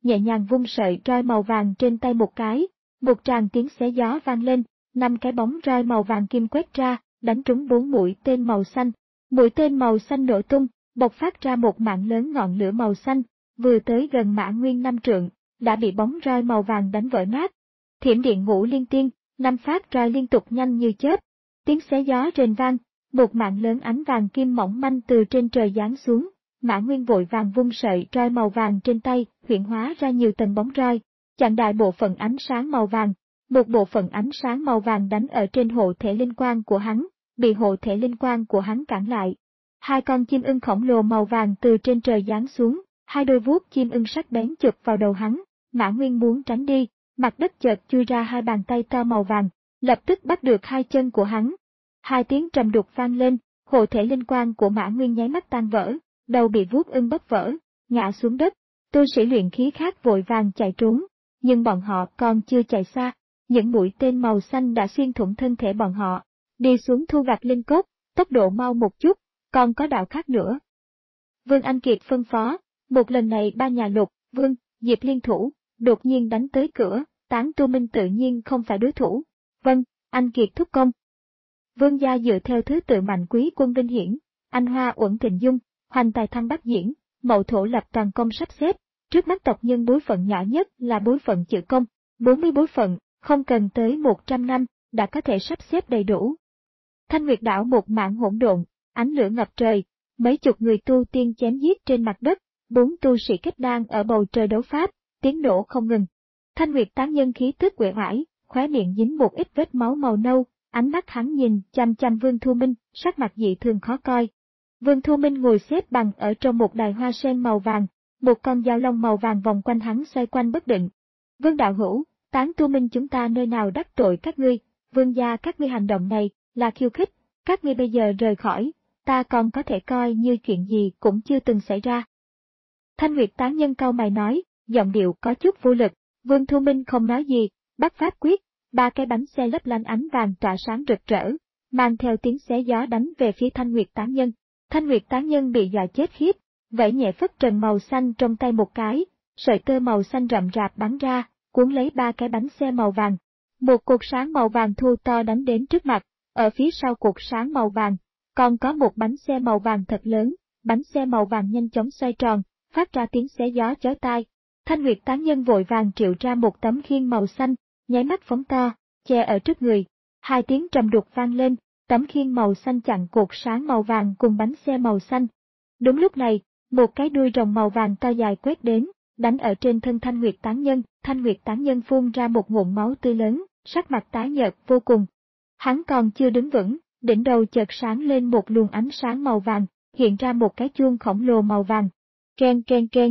nhẹ nhàng vung sợi roi màu vàng trên tay một cái, một tràng tiếng xé gió vang lên, năm cái bóng roi màu vàng kim quét ra, đánh trúng bốn mũi tên màu xanh. Mũi tên màu xanh nổ tung, bộc phát ra một mạng lớn ngọn lửa màu xanh, vừa tới gần Mã Nguyên năm trượng, đã bị bóng roi màu vàng đánh vỡ nát. Thiểm điện ngũ liên tiên, năm phát roi liên tục nhanh như chớp, tiếng xé gió rền vang, một mạng lớn ánh vàng kim mỏng manh từ trên trời giáng xuống. Mã Nguyên vội vàng vung sợi roi màu vàng trên tay, huyễn hóa ra nhiều tầng bóng roi, chặn đại bộ phận ánh sáng màu vàng. Một bộ phận ánh sáng màu vàng đánh ở trên hộ thể linh quang của hắn, bị hộ thể linh quang của hắn cản lại. Hai con chim ưng khổng lồ màu vàng từ trên trời giáng xuống, hai đôi vuốt chim ưng sắc bén chụp vào đầu hắn. Mã Nguyên muốn tránh đi, mặt đất chợt chui ra hai bàn tay to màu vàng, lập tức bắt được hai chân của hắn. Hai tiếng trầm đục vang lên, hộ thể linh quang của Mã Nguyên nháy mắt tan vỡ, đầu bị vuốt ưng bóp vỡ, ngã xuống đất. Tu sĩ luyện khí khác vội vàng chạy trốn, nhưng bọn họ còn chưa chạy xa, những mũi tên màu xanh đã xuyên thủng thân thể bọn họ, đi xuống thu gặt linh cốt, tốc độ mau một chút, còn có đạo khác nữa. Vương Anh Kiệt phân phó, một lần này ba nhà Lục, Vương, Diệp liên thủ, đột nhiên đánh tới cửa, Tán Tu Minh tự nhiên không phải đối thủ. Vâng, anh Kiệt thúc công. Vương gia dựa theo thứ tự Mạnh Quý Quân Vinh Hiển, Anh Hoa Uẩn Thịnh Dung, Hoành Tài Thăng Bắc Diễn, Mậu Thổ lập toàn công sắp xếp, trước mắt tộc nhân bối phận nhỏ nhất là bối phận chữ công, bốn mươi bối phận, không cần tới một trăm năm, đã có thể sắp xếp đầy đủ. Thanh Nguyệt đảo một mảng hỗn độn, ánh lửa ngập trời, mấy chục người tu tiên chém giết trên mặt đất, bốn tu sĩ kết đan ở bầu trời đấu pháp, tiếng nổ không ngừng. Thanh Nguyệt tán nhân khí tức uể oải, khóe miệng dính một ít vết máu màu nâu, ánh mắt hắn nhìn chăm chăm Vương Thu Minh, sắc mặt dị thường khó coi. Vương Thu Minh ngồi xếp bằng ở trong một đài hoa sen màu vàng, một con dao long màu vàng vòng quanh hắn xoay quanh bất định. Vương đạo hữu, Tán Tu Minh chúng ta nơi nào đắc tội các ngươi, vương gia các ngươi hành động này là khiêu khích, các ngươi bây giờ rời khỏi, ta còn có thể coi như chuyện gì cũng chưa từng xảy ra. Thanh Nguyệt tán nhân cau mày nói, giọng điệu có chút vô lực. Vương Thu Minh không nói gì, bắt pháp quyết, ba cái bánh xe lấp lánh ánh vàng tỏa sáng rực rỡ, mang theo tiếng xé gió đánh về phía Thanh Nguyệt tán nhân. Thanh Nguyệt tán nhân bị dọa chết khiếp, vẫy nhẹ phất trần màu xanh trong tay một cái, sợi tơ màu xanh rậm rạp bắn ra, cuốn lấy ba cái bánh xe màu vàng. Một cột sáng màu vàng thu to đánh đến trước mặt, ở phía sau cột sáng màu vàng, còn có một bánh xe màu vàng thật lớn, bánh xe màu vàng nhanh chóng xoay tròn, phát ra tiếng xé gió chói tai. Thanh Nguyệt tán nhân vội vàng triệu ra một tấm khiên màu xanh, nháy mắt phóng to, che ở trước người. Hai tiếng trầm đục vang lên, tấm khiên màu xanh chặn cột sáng màu vàng cùng bánh xe màu xanh. Đúng lúc này, một cái đuôi rồng màu vàng to dài quét đến, đánh ở trên thân Thanh Nguyệt tán nhân. Thanh Nguyệt tán nhân phun ra một ngụm máu tươi lớn, sắc mặt tái nhợt vô cùng. Hắn còn chưa đứng vững, đỉnh đầu chợt sáng lên một luồng ánh sáng màu vàng, hiện ra một cái chuông khổng lồ màu vàng. Keng keng keng.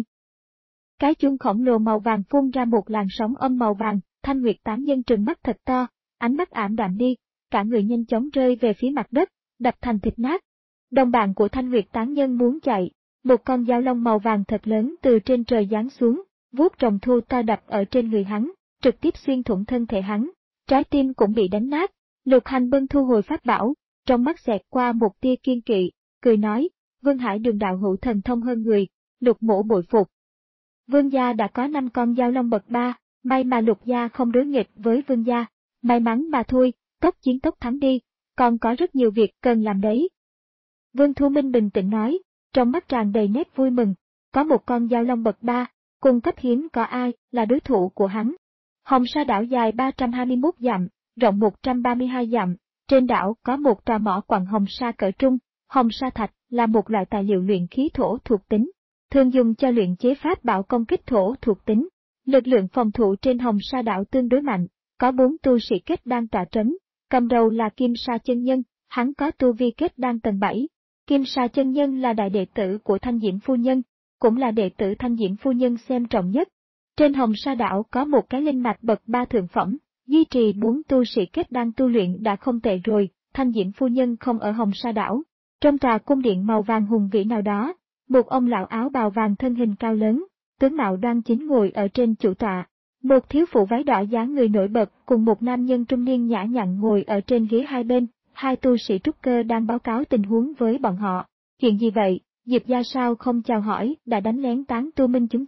Cái chuông khổng lồ màu vàng phun ra một làn sóng âm màu vàng, Thanh Nguyệt tán nhân trừng mắt thật to, ánh mắt ảm đạm đi, cả người nhanh chóng rơi về phía mặt đất, đập thành thịt nát. Đồng bạn của Thanh Nguyệt tán nhân muốn chạy, một con dao long màu vàng thật lớn từ trên trời giáng xuống, vuốt rồng thu to đập ở trên người hắn, trực tiếp xuyên thủng thân thể hắn, trái tim cũng bị đánh nát. Lục Hành Bân thu hồi pháp bảo, trong mắt xẹt qua một tia kiên kỵ, cười nói, Vương Hải Đường đạo hữu thần thông hơn người, Lục mỗ bội phục. Vương gia đã có năm con dao long bậc ba, may mà Lục gia không đối nghịch với Vương gia, may mắn mà thôi, tốc chiến tốc thắng đi, còn có rất nhiều việc cần làm đấy. Vương Thu Minh bình tĩnh nói, trong mắt tràn đầy nét vui mừng, có một con dao long bậc ba, cùng cấp hiếm có ai là đối thủ của hắn. Hồng Sa đảo dài ba trăm hai mươi mốt dặm, rộng một trăm ba mươi hai dặm, trên đảo có một tòa mỏ quặng hồng sa cỡ trung. Hồng sa thạch là một loại tài liệu luyện khí thổ thuộc tính, thường dùng cho luyện chế pháp bảo công kích thổ thuộc tính. Lực lượng phòng thủ trên Hồng Sa đảo tương đối mạnh, có bốn tu sĩ kết đan tọa trấn, cầm đầu là Kim Sa chân nhân, hắn có tu vi kết đan tầng bảy. Kim Sa chân nhân là đại đệ tử của Thanh Diễm phu nhân, cũng là đệ tử Thanh Diễm phu nhân xem trọng nhất. Trên Hồng Sa đảo có một cái linh mạch bậc ba thượng phẩm, duy trì bốn tu sĩ kết đan tu luyện đã không tệ rồi. Thanh Diễm phu nhân không ở Hồng Sa đảo. Trong tòa cung điện màu vàng hùng vĩ nào đó, một ông lão áo bào vàng thân hình cao lớn, tướng mạo đoan chính ngồi ở trên chủ tọa. Một thiếu phụ váy đỏ dáng người nổi bật cùng một nam nhân trung niên nhã nhặn ngồi ở trên ghế hai bên. Hai tu sĩ trúc cơ đang báo cáo tình huống với bọn họ. Chuyện gì vậy? Diệp gia sao không chào hỏi, đã đánh lén Tán Tu Minh chúng ta,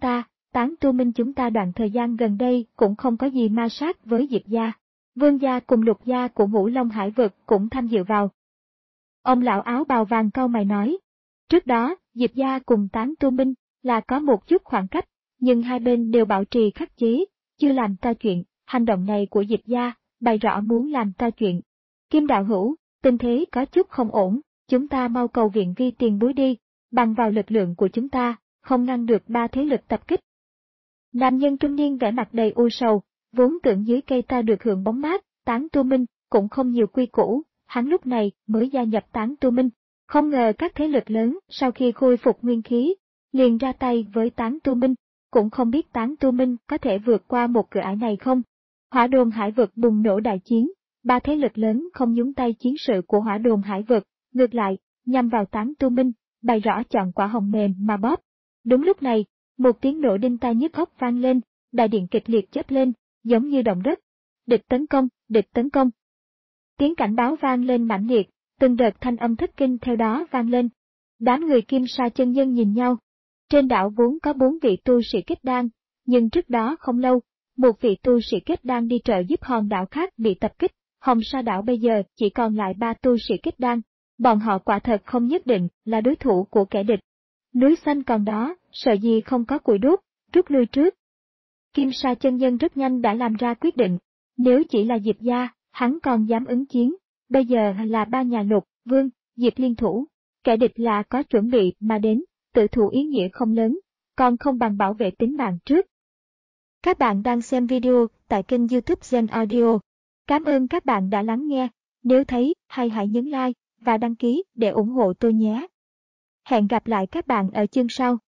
Tán Tu Minh chúng ta đoạn thời gian gần đây cũng không có gì ma sát với Diệp gia. Vương gia cùng Lục gia của Ngũ Long Hải vực cũng tham dự vào. Ông lão áo bào vàng cau mày nói. Trước đó, Diệp gia cùng Tán Tu Minh là có một chút khoảng cách, nhưng hai bên đều bảo trì khắc chế, chưa làm to chuyện. Hành động này của Diệp gia bày rõ muốn làm to chuyện. Kim đạo hữu, tình thế có chút không ổn, chúng ta mau cầu viện vi tiền bối đi, bằng vào lực lượng của chúng ta, không ngăn được ba thế lực tập kích. Nam nhân trung niên vẻ mặt đầy u sầu, vốn tưởng dưới cây ta được hưởng bóng mát, Tán Tu Minh cũng không nhiều quy củ, hắn lúc này mới gia nhập Tán Tu Minh. Không ngờ các thế lực lớn sau khi khôi phục nguyên khí, liền ra tay với Tán Tu Minh, cũng không biết Tán Tu Minh có thể vượt qua một cửa ải này không. Hỏa Đồn Hải vực bùng nổ đại chiến, ba thế lực lớn không nhúng tay chiến sự của Hỏa Đồn Hải vực, ngược lại, nhằm vào Tán Tu Minh, bày rõ chọn quả hồng mềm mà bóp. Đúng lúc này, một tiếng nổ đinh tai nhức óc vang lên, đại điện kịch liệt chớp lên, giống như động đất. Địch tấn công, địch tấn công. Tiếng cảnh báo vang lên mãnh liệt, từng đợt thanh âm thất kinh theo đó vang lên. Đám người Kim Sa chân nhân nhìn nhau. Trên đảo vốn có bốn vị tu sĩ kết đan, nhưng trước đó không lâu, một vị tu sĩ kết đan đi trợ giúp hòn đảo khác bị tập kích, Hồng Sa đảo bây giờ chỉ còn lại ba tu sĩ kết đan, bọn họ quả thật không nhất định là đối thủ của kẻ địch. Núi xanh còn đó, sợ gì không có củi đốt, rút lui trước. Kim Sa chân nhân rất nhanh đã làm ra quyết định, nếu chỉ là Diệp gia, hắn còn dám ứng chiến, bây giờ là ba nhà Lục, Vương, Diệp liên thủ, kẻ địch là có chuẩn bị mà đến, tự thủ ý nghĩa không lớn, còn không bằng bảo vệ tính mạng trước. Các bạn đang xem video tại kênh YouTube Gen Audio. Cảm ơn các bạn đã lắng nghe, nếu thấy hay hãy nhấn like và đăng ký để ủng hộ tôi nhé. Hẹn gặp lại các bạn ở chương sau.